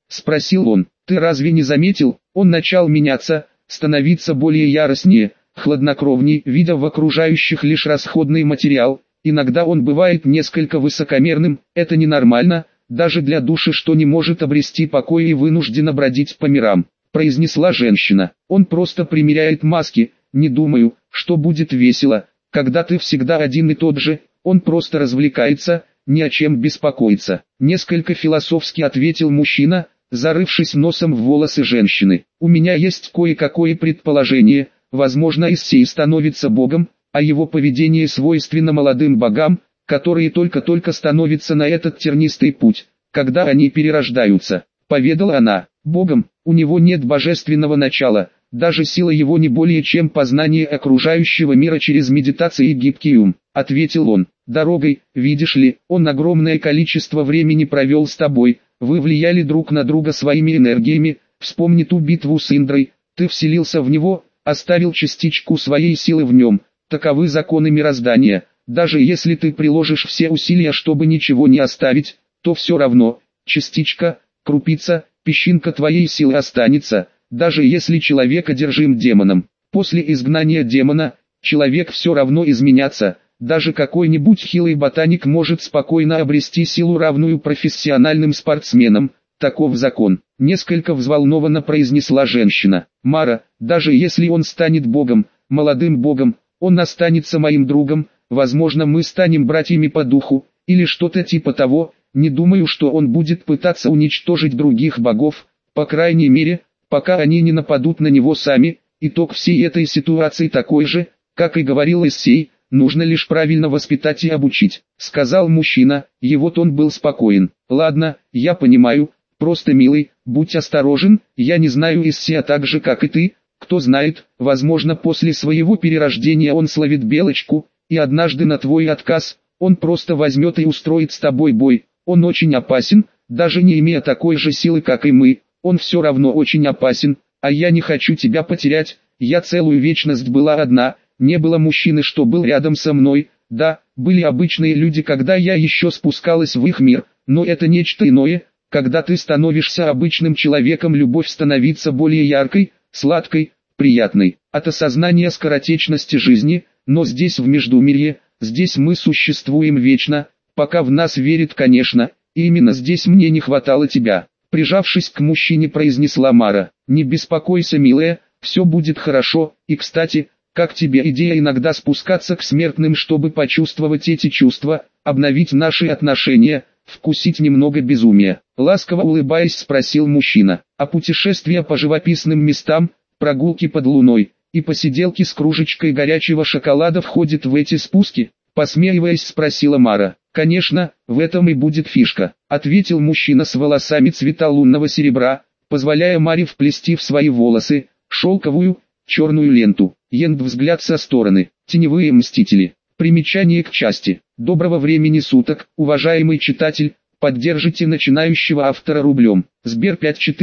спросил он. Ты разве не заметил? Он начал меняться, становиться более яростнее, хладнокровней, видя в окружающих лишь расходный материал. Иногда он бывает несколько высокомерным, это ненормально, даже для души, что не может обрести покой и вынуждена бродить по мирам, произнесла женщина. Он просто примеряет маски, не думаю, что будет весело, когда ты всегда один и тот же, он просто развлекается, ни о чем беспокоиться. Несколько философски ответил мужчина, зарывшись носом в волосы женщины. У меня есть кое-какое предположение, возможно Иссей становится богом, а его поведение свойственно молодым богам, которые только-только становятся на этот тернистый путь, когда они перерождаются. Поведала она, богом, у него нет божественного начала, даже сила его не более чем познание окружающего мира через медитацию и гибкий ум, ответил он. Дорогой, видишь ли, он огромное количество времени провел с тобой, вы влияли друг на друга своими энергиями, вспомни ту битву с Индрой, ты вселился в него, оставил частичку своей силы в нем, таковы законы мироздания, даже если ты приложишь все усилия, чтобы ничего не оставить, то все равно, частичка, крупица, песчинка твоей силы останется, даже если человек одержим демоном. После изгнания демона, человек все равно изменяться. Даже какой-нибудь хилый ботаник может спокойно обрести силу, равную профессиональным спортсменам, таков закон. Несколько взволнованно произнесла женщина. Мара, даже если он станет богом, молодым богом, он останется моим другом, возможно мы станем братьями по духу, или что-то типа того, не думаю, что он будет пытаться уничтожить других богов, по крайней мере, пока они не нападут на него сами. Итог всей этой ситуации такой же, как и говорил Иссей. Нужно лишь правильно воспитать и обучить, сказал мужчина, его тон был спокоен. Ладно, я понимаю, просто милый, будь осторожен, я не знаю Иссея так же как и ты, кто знает, возможно после своего перерождения он словит белочку, и однажды на твой отказ, он просто возьмет и устроит с тобой бой, он очень опасен, даже не имея такой же силы как и мы, он все равно очень опасен, а я не хочу тебя потерять, я целую вечность была одна. Не было мужчины, что был рядом со мной, да, были обычные люди, когда я еще спускалась в их мир, но это нечто иное, когда ты становишься обычным человеком, любовь становится более яркой, сладкой, приятной, от осознания скоротечности жизни, но здесь в Междумирье, здесь мы существуем вечно, пока в нас верит, конечно, и именно здесь мне не хватало тебя, прижавшись к мужчине, произнесла Мара. Не беспокойся, милая, все будет хорошо, и кстати, как тебе идея иногда спускаться к смертным, чтобы почувствовать эти чувства, обновить наши отношения, вкусить немного безумия? Ласково улыбаясь, спросил мужчина. А путешествия по живописным местам, прогулки под луной и посиделки с кружечкой горячего шоколада входят в эти спуски? Посмеиваясь, спросила Мара. Конечно, в этом и будет фишка, ответил мужчина с волосами цвета лунного серебра, позволяя Маре вплести в свои волосы шелковую, черную ленту. Енд взгляд со стороны. Теневые мстители. Примечание к части. Доброго времени суток, уважаемый читатель. Поддержите начинающего автора рублем. Сбер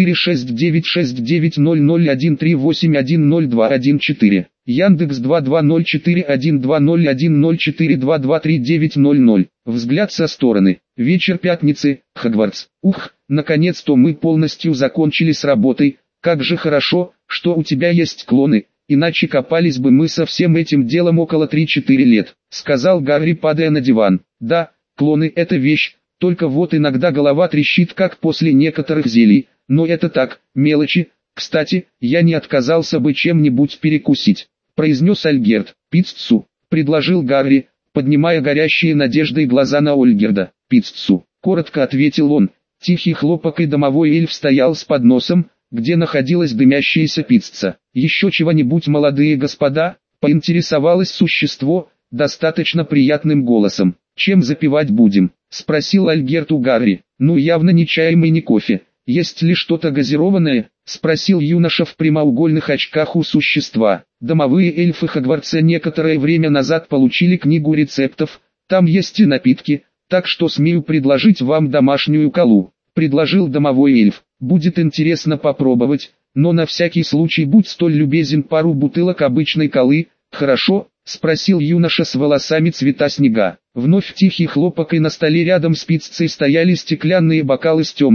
5469690013810214. Яндекс 2204120104223900. Взгляд со стороны. Вечер пятницы. Хогвартс. Ух, наконец-то мы полностью закончили с работой. Как же хорошо, что у тебя есть клоны. Иначе копались бы мы со всем этим делом около 3-4 лет, сказал Гарри, падая на диван. Да, клоны это вещь, только вот иногда голова трещит как после некоторых зелий, но это так, мелочи. Кстати, я не отказался бы чем-нибудь перекусить, произнес Ольгерд. Пиццу, предложил Гарри, поднимая горящие надеждой глаза на Ольгерда. Пиццу, коротко ответил он. Тихий хлопок, и домовой эльф стоял с подносом, где находилась дымящаяся пицца. Еще чего-нибудь, молодые господа, поинтересовалось существо, достаточно приятным голосом. Чем запивать будем? Спросил Ольгерд у Гарри. Ну явно не чаем и не кофе. Есть ли что-то газированное? Спросил юноша в прямоугольных очках у существа. Домовые эльфы Хогвартса некоторое время назад получили книгу рецептов, там есть и напитки, так что смею предложить вам домашнюю колу. Предложил домовой эльф. Будет интересно попробовать, но на всякий случай будь столь любезен, пару бутылок обычной колы. Хорошо? Спросил юноша с волосами цвета снега. Вновь тихий хлопок, и на столе рядом с пиццей стояли стеклянные бокалы с темным,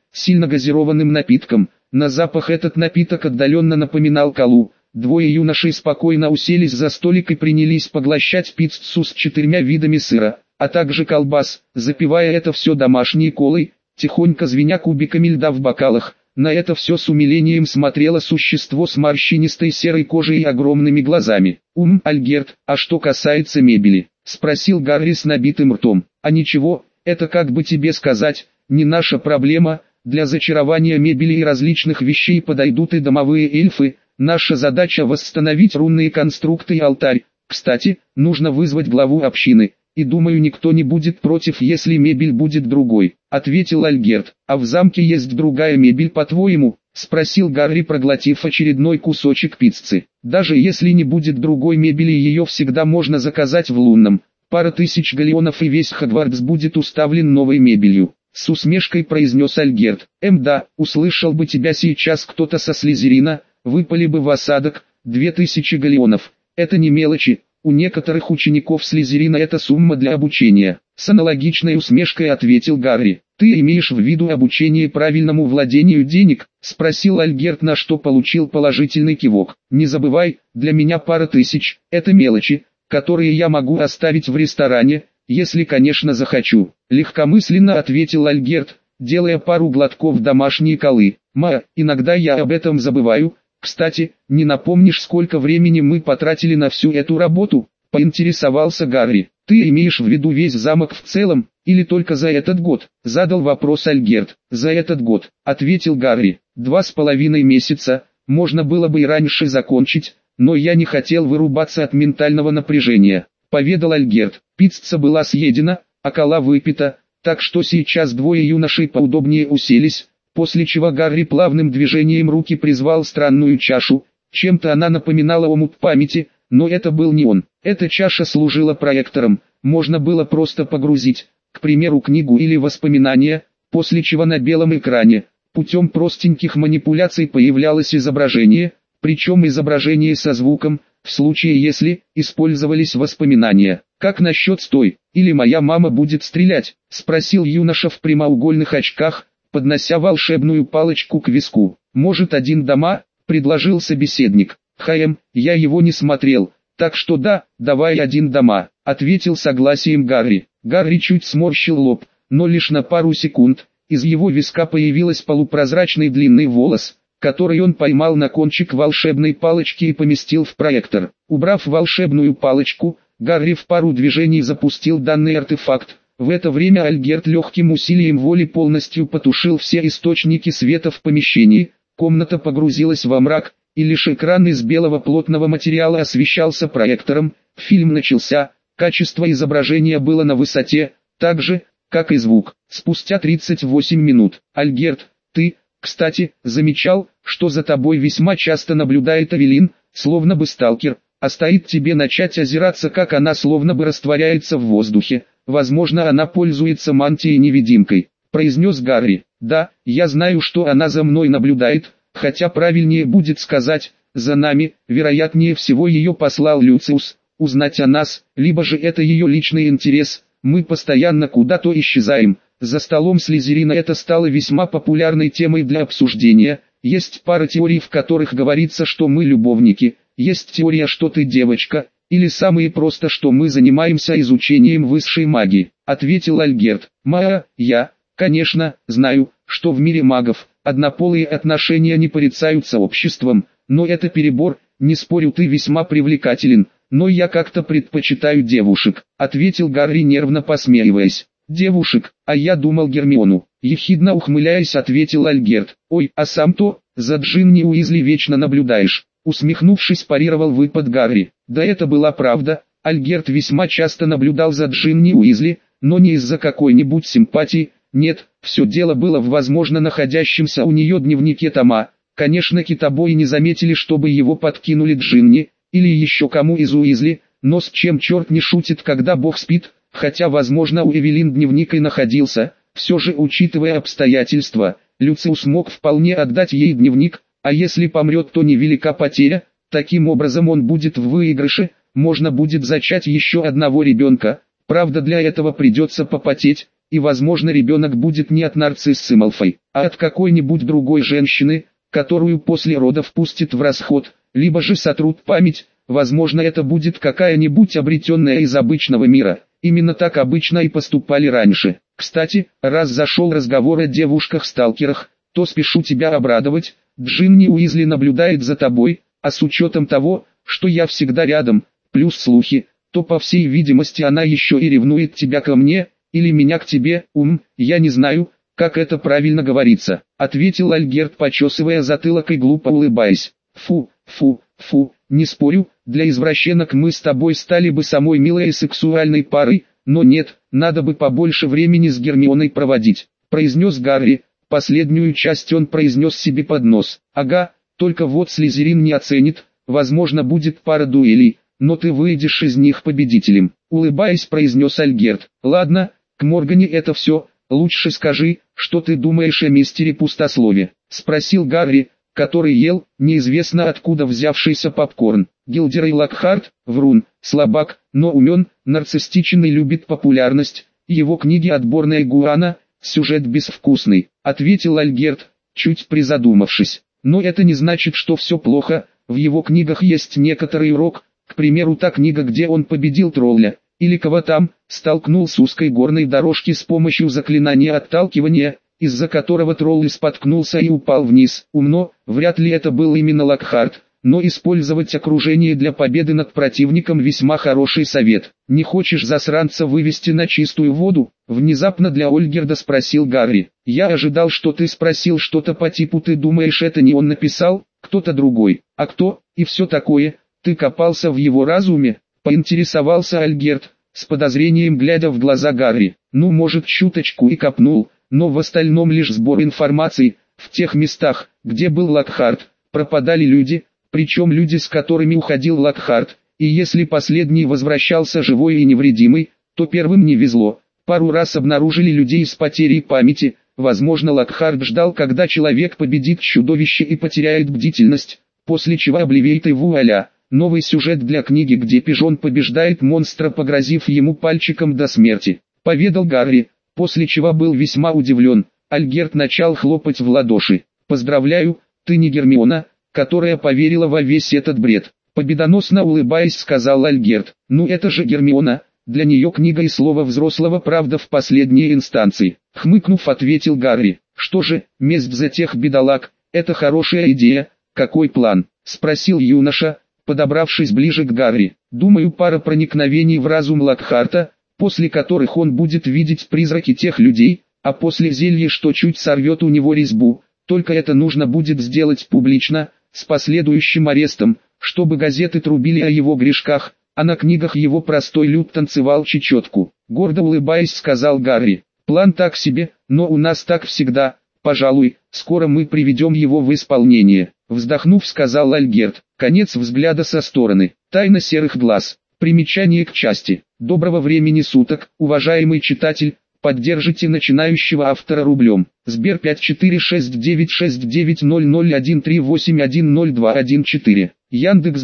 сильно газированным напитком. На запах этот напиток отдаленно напоминал колу. Двое юношей спокойно уселись за столик и принялись поглощать пиццу с 4 видами сыра, а также колбас, запивая это все домашней колой, тихонько звеня кубиками льда в бокалах. На это все с умилением смотрело существо с морщинистой серой кожей и огромными глазами. Альгерт, а что касается мебели? Спросил Гарри с набитым ртом. А ничего, это как бы тебе сказать, не наша проблема. Для зачарования мебели и различных вещей подойдут и домовые эльфы. Наша задача восстановить рунные конструкты и алтарь. Кстати, нужно вызвать главу общины. И думаю, никто не будет против, если мебель будет другой, ответил Альгерт. А в замке есть другая мебель, по-твоему? Спросил Гарри, проглотив очередной кусочек пиццы. Даже если не будет другой мебели, ее всегда можно заказать в Лунном. Пара тысяч галеонов и весь Хогвартс будет уставлен новой мебелью. С усмешкой произнес Альгерт. Да, услышал бы тебя сейчас кто-то со Слизерина, выпали бы в осадок, 2000 галеонов. Это не мелочи, у некоторых учеников Слизерина это сумма для обучения. С аналогичной усмешкой ответил Гарри. Ты имеешь в виду обучение правильному владению денег? Спросил Альгерт, на что получил положительный кивок. Не забывай, для меня пара тысяч, это мелочи, которые я могу оставить в ресторане, если, конечно, захочу. Легкомысленно ответил Альгерт, делая пару глотков домашней колы. Иногда я об этом забываю. Кстати, не напомнишь, сколько времени мы потратили на всю эту работу? Поинтересовался Гарри. Ты имеешь в виду весь замок в целом, или только за этот год? Задал вопрос Альгерт. За этот год, ответил Гарри. 2,5 месяца, можно было бы и раньше закончить, но я не хотел вырубаться от ментального напряжения. Поведал Альгерт. Пицца была съедена, а кола выпита, так что сейчас двое юношей поудобнее уселись, после чего Гарри плавным движением руки призвал странную чашу. Чем-то она напоминала омут памяти, но это был не он. Эта чаша служила проектором, можно было просто погрузить, к примеру, книгу или воспоминания, после чего на белом экране, путем простеньких манипуляций появлялось изображение, причем изображение со звуком, в случае если использовались воспоминания. «Как насчет стой, или моя мама будет стрелять?» – спросил юноша в прямоугольных очках, поднося волшебную палочку к виску. «Может, один дома?» – предложил собеседник. Я его не смотрел, так что да, давай один дома», – ответил согласием Гарри. Гарри чуть сморщил лоб, но лишь на пару секунд. Из его виска появился полупрозрачный длинный волос, который он поймал на кончик волшебной палочки и поместил в проектор. Убрав волшебную палочку, Гарри в пару движений запустил данный артефакт. В это время Альгерт легким усилием воли полностью потушил все источники света в помещении. Комната погрузилась во мрак, и лишь экран из белого плотного материала освещался проектором. Фильм начался, качество изображения было на высоте, так же, как и звук. Спустя 38 минут. Альгерт, ты, кстати, замечал, что за тобой весьма часто наблюдает Авелин, словно бы сталкер, а стоит тебе начать озираться, как она словно бы растворяется в воздухе. Возможно, она пользуется мантией-невидимкой, произнес Гарри. Да, я знаю, что она за мной наблюдает, хотя правильнее будет сказать, за нами. Вероятнее всего ее послал Люциус, узнать о нас, либо же это ее личный интерес. Мы постоянно куда-то исчезаем. За столом Слизерина это стало весьма популярной темой для обсуждения. Есть пара теорий, в которых говорится, что мы любовники. Есть теория, что ты девочка, или самые просто, что мы занимаемся изучением высшей магии, ответил Альгерт. Я, конечно, знаю, что в мире магов однополые отношения не порицаются обществом, но это перебор, не спорю, ты весьма привлекателен, но я как-то предпочитаю девушек, ответил Гарри, нервно посмеиваясь. Девушек, а я думал Гермиону, ехидно ухмыляясь, ответил Альгерт. Ой, а сам-то, за Джинни Уизли вечно наблюдаешь. Усмехнувшись, парировал выпад Гарри. Да, это была правда, Альгерт весьма часто наблюдал за Джинни Уизли, но не из-за какой-нибудь симпатии. Нет, все дело было в возможно находящемся у нее дневнике Тома. Конечно, китобои не заметили, чтобы его подкинули Джинни, или еще кому из Уизли, но с чем черт не шутит, когда бог спит, хотя возможно у Эвелин дневник и находился. Все же, учитывая обстоятельства, Люциус мог вполне отдать ей дневник, а если помрет, то невелика потеря. Таким образом он будет в выигрыше, можно будет зачать еще одного ребенка. Правда, для этого придется попотеть, и возможно ребенок будет не от нарциссы Малфой, а от какой-нибудь другой женщины, которую после родов пустит в расход, либо же сотрут память, возможно это будет какая-нибудь обретенная из обычного мира. Именно так обычно и поступали раньше. Кстати, раз зашел разговор о девушках-сталкерах, то спешу тебя обрадовать, Джинни Уизли наблюдает за тобой, а с учетом того, что я всегда рядом, плюс слухи, то по всей видимости она еще и ревнует тебя ко мне, или меня к тебе, я не знаю, как это правильно говорится, ответил Альгерт, почесывая затылок и глупо улыбаясь. Фу, не спорю, для извращенок мы с тобой стали бы самой милой и сексуальной парой, но нет, надо бы побольше времени с Гермионой проводить, произнес Гарри. Последнюю часть он произнес себе под нос. Ага, только вот Слизерин не оценит, возможно будет пара дуэлей, но ты выйдешь из них победителем, улыбаясь произнес Альгерт. Ладно, к Моргане это все, лучше скажи, что ты думаешь о мистере Пустослове, спросил Гарри, который ел, неизвестно откуда взявшийся попкорн. Гилдерей Локхарт, врун, слабак, но умен, нарциссичен и любит популярность, его книги «Отборная Гуана», сюжет безвкусный, ответил Альгерт, чуть призадумавшись. Но это не значит, что все плохо, в его книгах есть некоторый урок, к примеру та книга, где он победил тролля, или кого там, столкнул с узкой горной дорожки с помощью заклинания отталкивания, из-за которого тролль споткнулся и упал вниз. Умно, вряд ли это был именно Локхарт, но использовать окружение для победы над противником весьма хороший совет. Не хочешь засранца вывести на чистую воду? Внезапно для Ольгерда спросил Гарри. Я ожидал, что ты спросил что-то по типу «ты думаешь, это не он написал, кто-то другой, а кто?» и все такое. Ты копался в его разуме? Поинтересовался Альгерд, с подозрением глядя в глаза Гарри. Ну может чуточку и копнул, но в остальном лишь сбор информации. В тех местах, где был Локхарт, пропадали люди, причем люди, с которыми уходил Локхарт, и если последний возвращался живой и невредимый, то первым не везло. Пару раз обнаружили людей с потерей памяти, возможно Локхарт ждал, когда человек победит чудовище и потеряет бдительность, после чего обливейт и вуаля. Новый сюжет для книги, где пижон побеждает монстра, погрозив ему пальчиком до смерти, поведал Гарри, после чего был весьма удивлен. Альгерт начал хлопать в ладоши. Поздравляю, ты не Гермиона, которая поверила во весь этот бред. Победоносно улыбаясь, сказал Альгерт. Ну это же Гермиона, для нее книга и слово взрослого правда в последней инстанции. Хмыкнув, ответил Гарри. Что же, месть за тех бедолаг, это хорошая идея, какой план? Спросил юноша, подобравшись ближе к Гарри. Думаю, пара проникновений в разум Локхарта, после которых он будет видеть призраки тех людей, а после зелья, что чуть сорвет у него резьбу. Только это нужно будет сделать публично, с последующим арестом, чтобы газеты трубили о его грешках, а на книгах его простой люд танцевал чечетку. Гордо улыбаясь, сказал Гарри. План так себе, но у нас так всегда, пожалуй, скоро мы приведем его в исполнение. Вздохнув, сказал Альгерт. Конец взгляда со стороны. Тайна серых глаз. Примечание к части. Доброго времени суток, уважаемый читатель. Поддержите начинающего автора рублем. Сбер 5469690013810214. Яндекс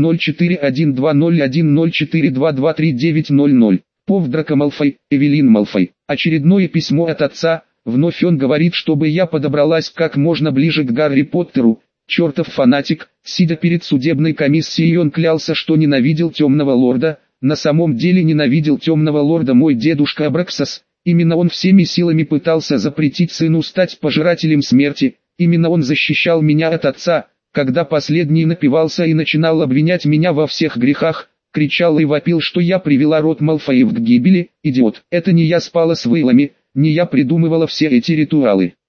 2204120104223900. Пов Драко Малфой, Эвелин Малфой. Очередное письмо от отца. Вновь он говорит, чтобы я подобралась как можно ближе к Гарри Поттеру. Чертов фанатик, сидя перед судебной комиссией, он клялся, что ненавидел Темного Лорда. На самом деле ненавидел Темного Лорда мой дедушка Абраксас. Именно он всеми силами пытался запретить сыну стать пожирателем смерти. Именно он защищал меня от отца, когда последний напивался и начинал обвинять меня во всех грехах. Кричал и вопил, что я привела род Малфоев к гибели. Идиот, это не я спала с Вейлами, не я придумывала все эти ритуалы.